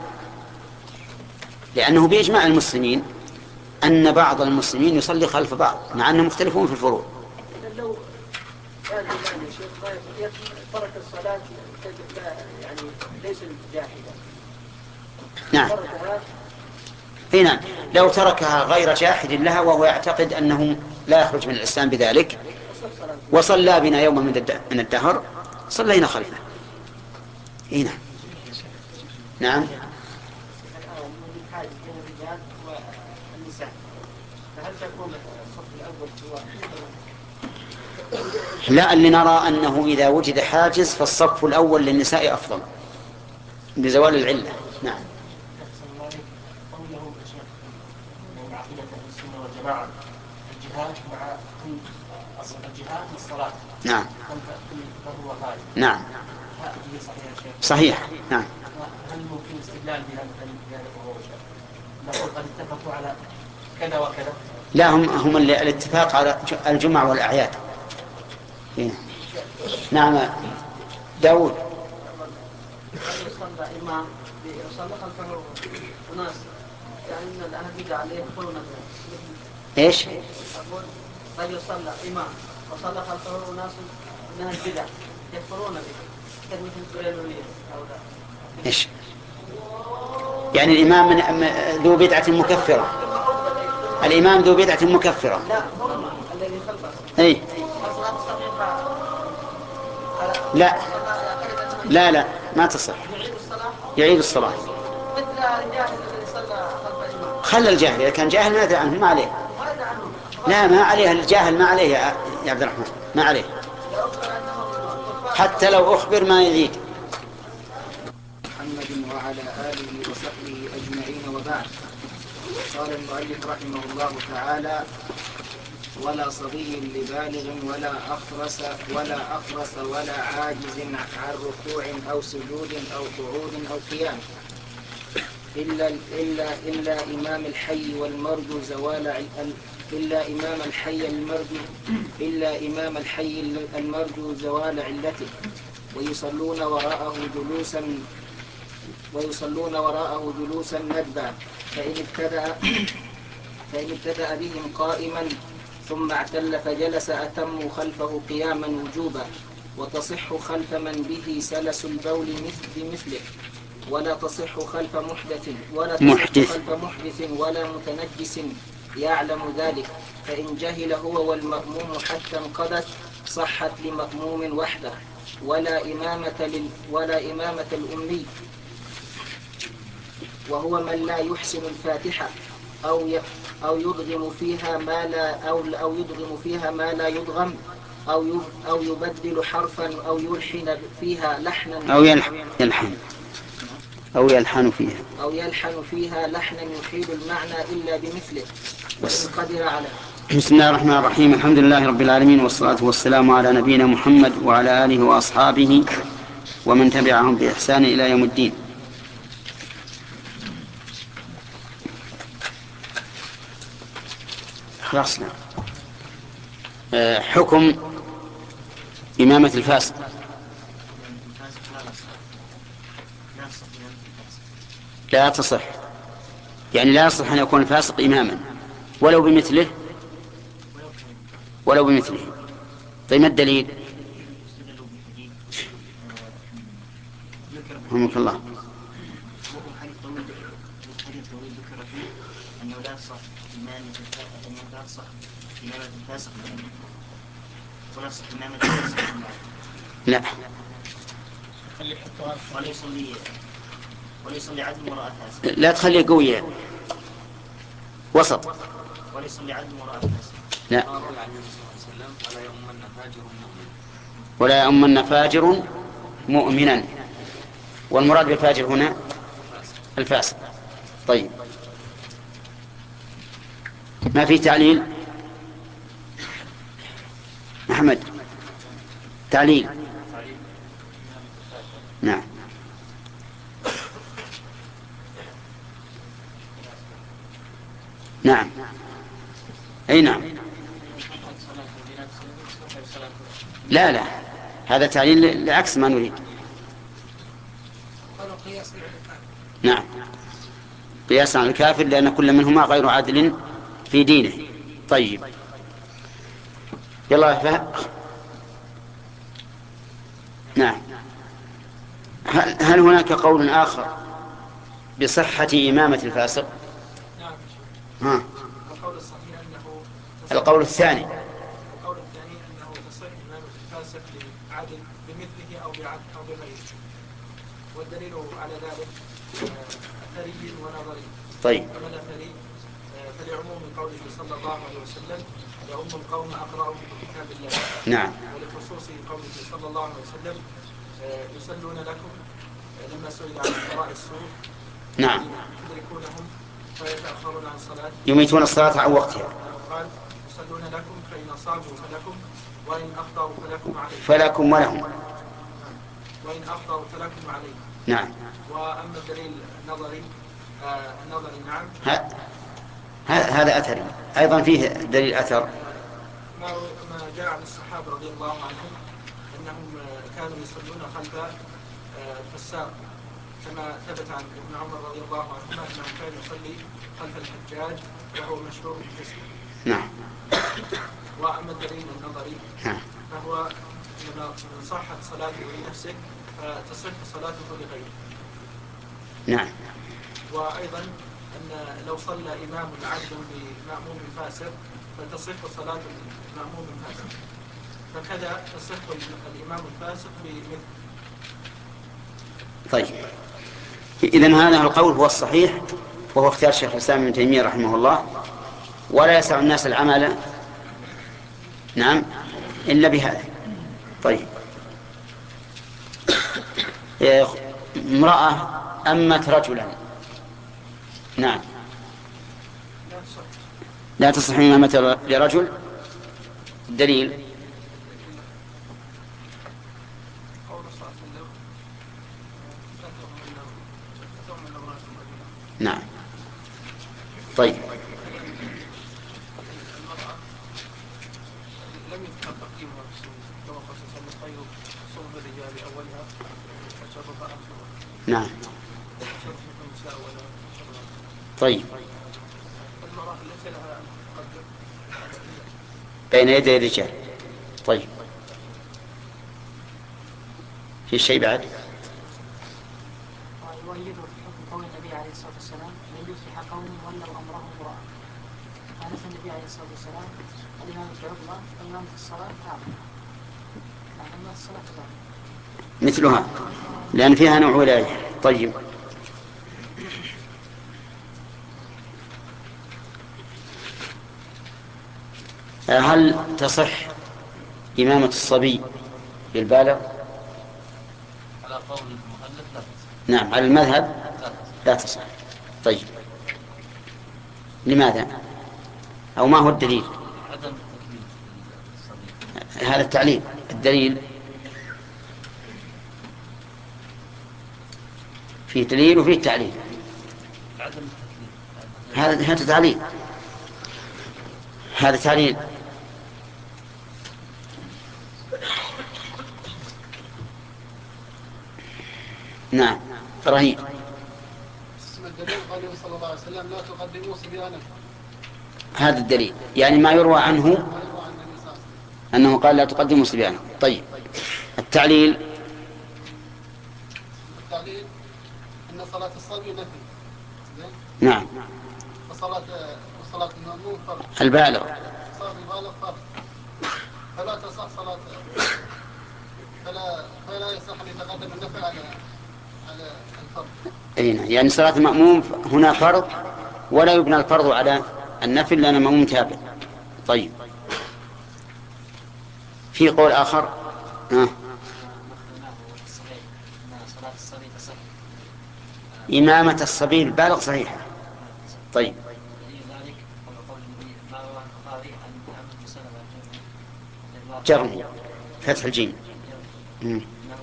لأنه بإجماع المسلمين أن بعض المسلمين يصلي خلف بعض مع أنهم مختلفون في الفروع. لو كان الإمام يا شيخ ما ترك الصلاة يعني ليس جاحدا. نعم. اي نعم، لو تركها غير جاحد لها وهو يعتقد أنه لا يخرج من الإسلام بذلك وصلى بنا يوما من الدهر صلينا خلفه. اي نعم. نعم. لا، اللي نرى أنه إذا وجد حاجز فالصف الأول للنساء أفضل بزوال العلة. نعم. الجهاد مع الجهاد والصلاة. نعم. نعم. صحيح. نعم. هل ممكن استدلال بهذا الوجه؟ نقول قد اتفقوا على كذا وكذا. لا، هم هم الاتفاق على الجمع والأعياد. نعم. داود. يصلى إمام يصلى خلفه وناس يعني الأهل بدأ عليه يقولون إيش؟ أقول رجل صلى إمام وصلى خلفه ناس من البدع يكفرون به كان مثل سليلونية أو لا. إيش يعني الإمام من ذو بدعة مكفرة؟ الإمام ذو بدعة مكفرة. أي لا لا لا ما تصح، يعيد الصلاة. خلى الجاهل، إذا كان جاهل ما يدري عنه ما عليه. لا ما عليه الجاهل، ما عليه يا عبد الرحمن، ما عليه حتى لو أخبر ما يعيد. محمد وعلى آله وصحبه أجمعين، وبعد. قال المؤلف رحمه الله تعالى: ولا صبي لبالغ ولا أخرس ولا أخرس ولا عاجز عن ركوع أو سجود أو قعود أو قيام إلا إلا إلا إمام الحي والمرجو زوال إلا إمام الحي المرجو إلا إمام الحي المرجو زوال علته، ويصلون وراءه جلوسا ويصلون وراءه جلوسا ندبا، فإن ابتدأ فإن ابتدأ بهم قائما ثم اعتل فجلس أتموا خلفه قياما وجوبا، وتصح خلف من به سلس البول بمثله، ولا تصح خلف محدث ولا تصح محدث. خلف محدث ولا متنجس يعلم ذلك، فإن جهل هو والمأموم حتى انقضت صحت لمأموم وحده، ولا إمامة لل ولا إمامة الأمي، وهو من لا يحسن الفاتحة أو أو يدغم فيها ما لا أو أو يدغم فيها ما لا يدغم أو أو يبدل حرفا أو يلحن فيها لحنا أو يلحن يلحن أو يلحن فيها أو يلحن فيها لحنا يحيل المعنى إلا بمثله، وإن قدر على. بسم الله الرحمن الرحيم. الحمد لله رب العالمين، والصلاة والسلام على نبينا محمد وعلى آله وأصحابه ومن تبعهم بإحسان إلى يوم الدين. خلصنا. حكم إمامة الفاسق. لا تصح، يعني لا يصح أن يكون الفاسق إماما ولو بمثله ولو بمثله. طيب ما الدليل؟ رحمك الله. أنه لا يصح إمامة الفاسق ولا يصح إمامة الفاسق لا، ولا يصلي ولا يصلي عدل وراء الفاسق. لا تخليه قوية، وسط. ولا يصلي عدل وراء الفاسق. لا، ولا يؤمن فاجر مؤمنا، والمراد بالفاجر هنا الفاسق. طيب ما في تعليل؟ محمد تعليل. نعم. نعم أي نعم. لا لا، هذا تعليل لعكس ما نريد. نعم، قياسا على الكافر، لأن كل منهما غير عادل في دينه. طيب يلا فهم. نعم. هل, هل هناك قول آخر بصحة إمامة الفاسق؟ ها. القول الثاني القول الثاني أنه تصح إمامة الفاسق لعدل بمثله أو بعدل أو بغيره، والدليل على ذلك أثري ونظري. طيب. أما الأثري فلعموم قوله صلى الله عليه وسلم: يؤم القوم أقرأهم بكتاب الله. نعم. ولخصوص قوله صلى الله عليه وسلم: يصلون لكم، لما سئل عن قراء السوء نعم يدركونهم فيتأخرون عن صلاة، يميتون الصلاة عن وقتها. قال: يصلون لكم فإن أصابوا فلكم وإن أخطأوا فلكم عليهم. فلكم ولهم. وإن أخطأوا فلكم عليهم. نعم. وأما الدليل النظري آه النظري نعم. ها هذا أثري أيضا، فيه دليل أثر. ما ما جاء عن الصحابة رضي الله عنهم أنهم كانوا يصلون خلف الفساق، كما ثبت عن ابن عمر رضي الله عنهما أنه كان يصلي خلف الحجاج وهو مشهور بالفسق. نعم. وأما الدليل النظري نعم. فهو من صحت صلاته لنفسه فتصح صلاته لغيره. نعم. وأيضا أن لو صلى إمام عدل بمأموم فاسق فتصح صلاة المأموم الفاسق، فكذا تصح الإمام الفاسق بمثل. طيب، إذن هذا القول هو الصحيح، وهو اختيار شيخ الإسلام ابن تيمية رحمه الله، ولا يسع الناس العمل نعم إلا بهذا. طيب، امرأة أمت رجلا، نعم، لا تصح إمامة لرجل. الدليل نعم. طيب، لم يذكر تقديمها في السنة كما قال صلى الله عليه وسلم: خير صحبة الرجال أولها وشرها آخرها. نعم. طيب، المرأة ليس لها أن تقدم بين يدي الرجال. طيب، في شيء بعد؟ ويؤيده حكم قول النبي عليه الصلاة والسلام: لن يفلح قوم ولوا أمرهم امرأة. ونفى النبي عليه الصلاة والسلام الإمام في عظمى والإمام في الصلاة أعظم. يعني الصلاة أعظم مثلها، لأن فيها نوع ولاية. طيب، هل تصح إمامة الصبي بالبالغ؟ على قول المؤلف لا تصح. نعم، على المذهب لا تصح. طيب، لماذا؟ أو ما هو الدليل؟ عدم التكليف الصبي. هذا التعليل. الدليل فيه دليل وفيه تعليل. عدم التكليف هذا هذا تعليل، هذا تعليل. نعم. رهيب. اسم الدليل قوله صلى الله عليه وسلم: لا تقدموا صبيانكم. هذا الدليل، يعني ما يروى عنه أنه قال: لا تقدموا صبيانكم. طيب، التعليل التعليل أن صلاة الصبي نفل. نعم. وصلاة وصلاة المأموم فرض. البالغ صلاة البالغ فرض، فلا تصح صلاة، فلا فلا يصح أن يتقدم النفل على على الفرض. أي نعم، يعني صلاة المأموم هنا فرض، ولا يبنى الفرض على النفل لأن المأموم تابع. طيب، في قول آخر. آه. إمامة الصبي البالغ صحيحة. طيب، جرم فتح الجيم. مم.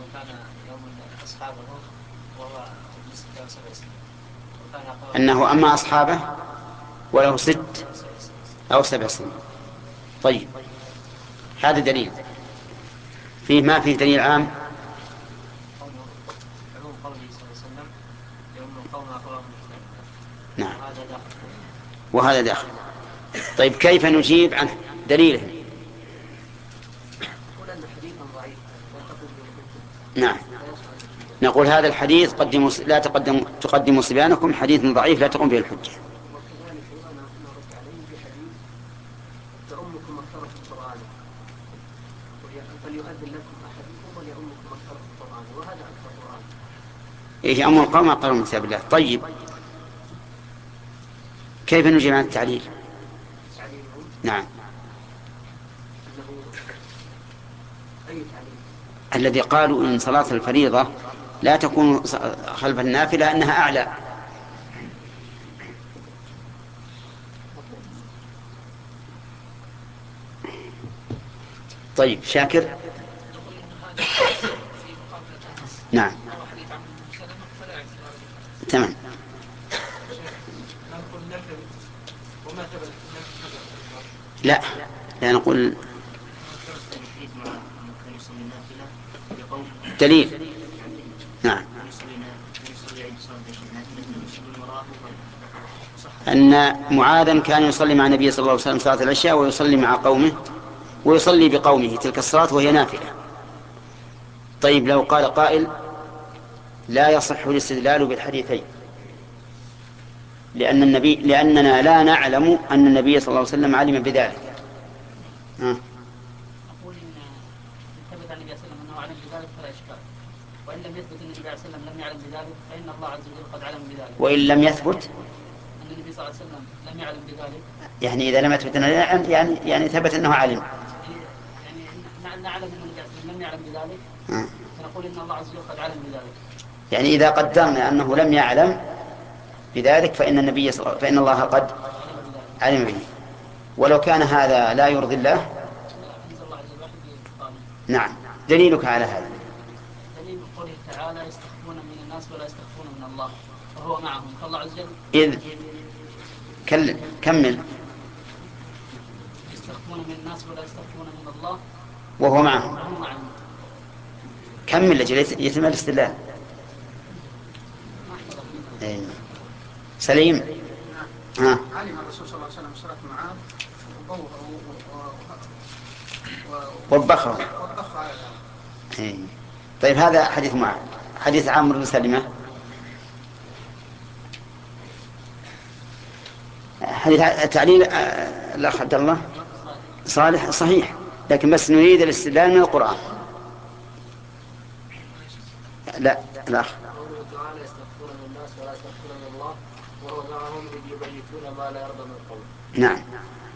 أنه أما أصحابه وله ست أو سبع سنين. طيب، هذا دليل. فيه ما فيه دليل عام. نعم، وهذا داخل. طيب، كيف نجيب عن دليله؟ نعم، نقول هذا الحديث قدموا لا تقدموا تقدموا صبيانكم حديث ضعيف لا تقوم به الحجة. إيه أمر القوم أقروا من كتاب الله. طيب، كيف نجيب عن التعليل؟ نعم، الذي قالوا إن صلاة الفريضة لا تكون خلف النافلة أنها أعلى. طيب، شاكر. نعم، تمام. لا، لا نقول دليل. نعم، أن معاذا كان يصلي مع النبي صلى الله عليه وسلم صلاة العشاء ويصلي مع قومه ويصلي بقومه تلك الصلاة وهي نافلة. طيب، لو قال قائل: لا يصح الاستدلال بالحديثين، لأن النبي لأننا لا نعلم أن النبي صلى الله عليه وسلم علم بذلك. آه. أقول إن ثبت عن النبي صلى الله عليه وسلم أنه علم بذلك فلا إشكال، وإن لم يثبت أن النبي صلى الله عليه وسلم لم يعلم بذلك فإن الله عز وجل قد علم بذلك. وإن لم يثبت أن النبي صلى الله عليه وسلم لم يعلم بذلك، يعني إذا لم يثبت أنه يعني يعني ثبت أنه علم. يعني نعلم أن النبي صلى الله عليه وسلم لم يعلم بذلك آه. فنقول إن الله عز وجل قد علم بذلك. يعني إذا قدرنا أنه لم يعلم بذلك فإن النبي صل... فإن الله قد علم به. ولو كان هذا لا يرضي الله. نعم. دليلك على هذا؟ دليل قوله تعالى يستخفون من الناس ولا يستخفون من الله وهو معهم، فالله عز وجل إذ كلم كمل. يستخفون من الناس ولا يستخفون من الله وهو معهم. وهو معهم. كمل لجل يتم الاستدلال. إيه. سليم. ها. علم الرسول صلى الله عليه وسلم صلاة معاذ وبخه. وبخه على ذلك. إيه. طيب هذا حديث معاذ. حديث عامر بن سلمة. حديث التعليل الأخ عبد الله صالح صحيح، لكن بس نريد الاستدلال من القرآن. لا الأخ قوله تعالى يستغفرون من الناس ولا يستغفرون من الله وهو معهم إذ يبيتون ما لا يرضى من القول. نعم.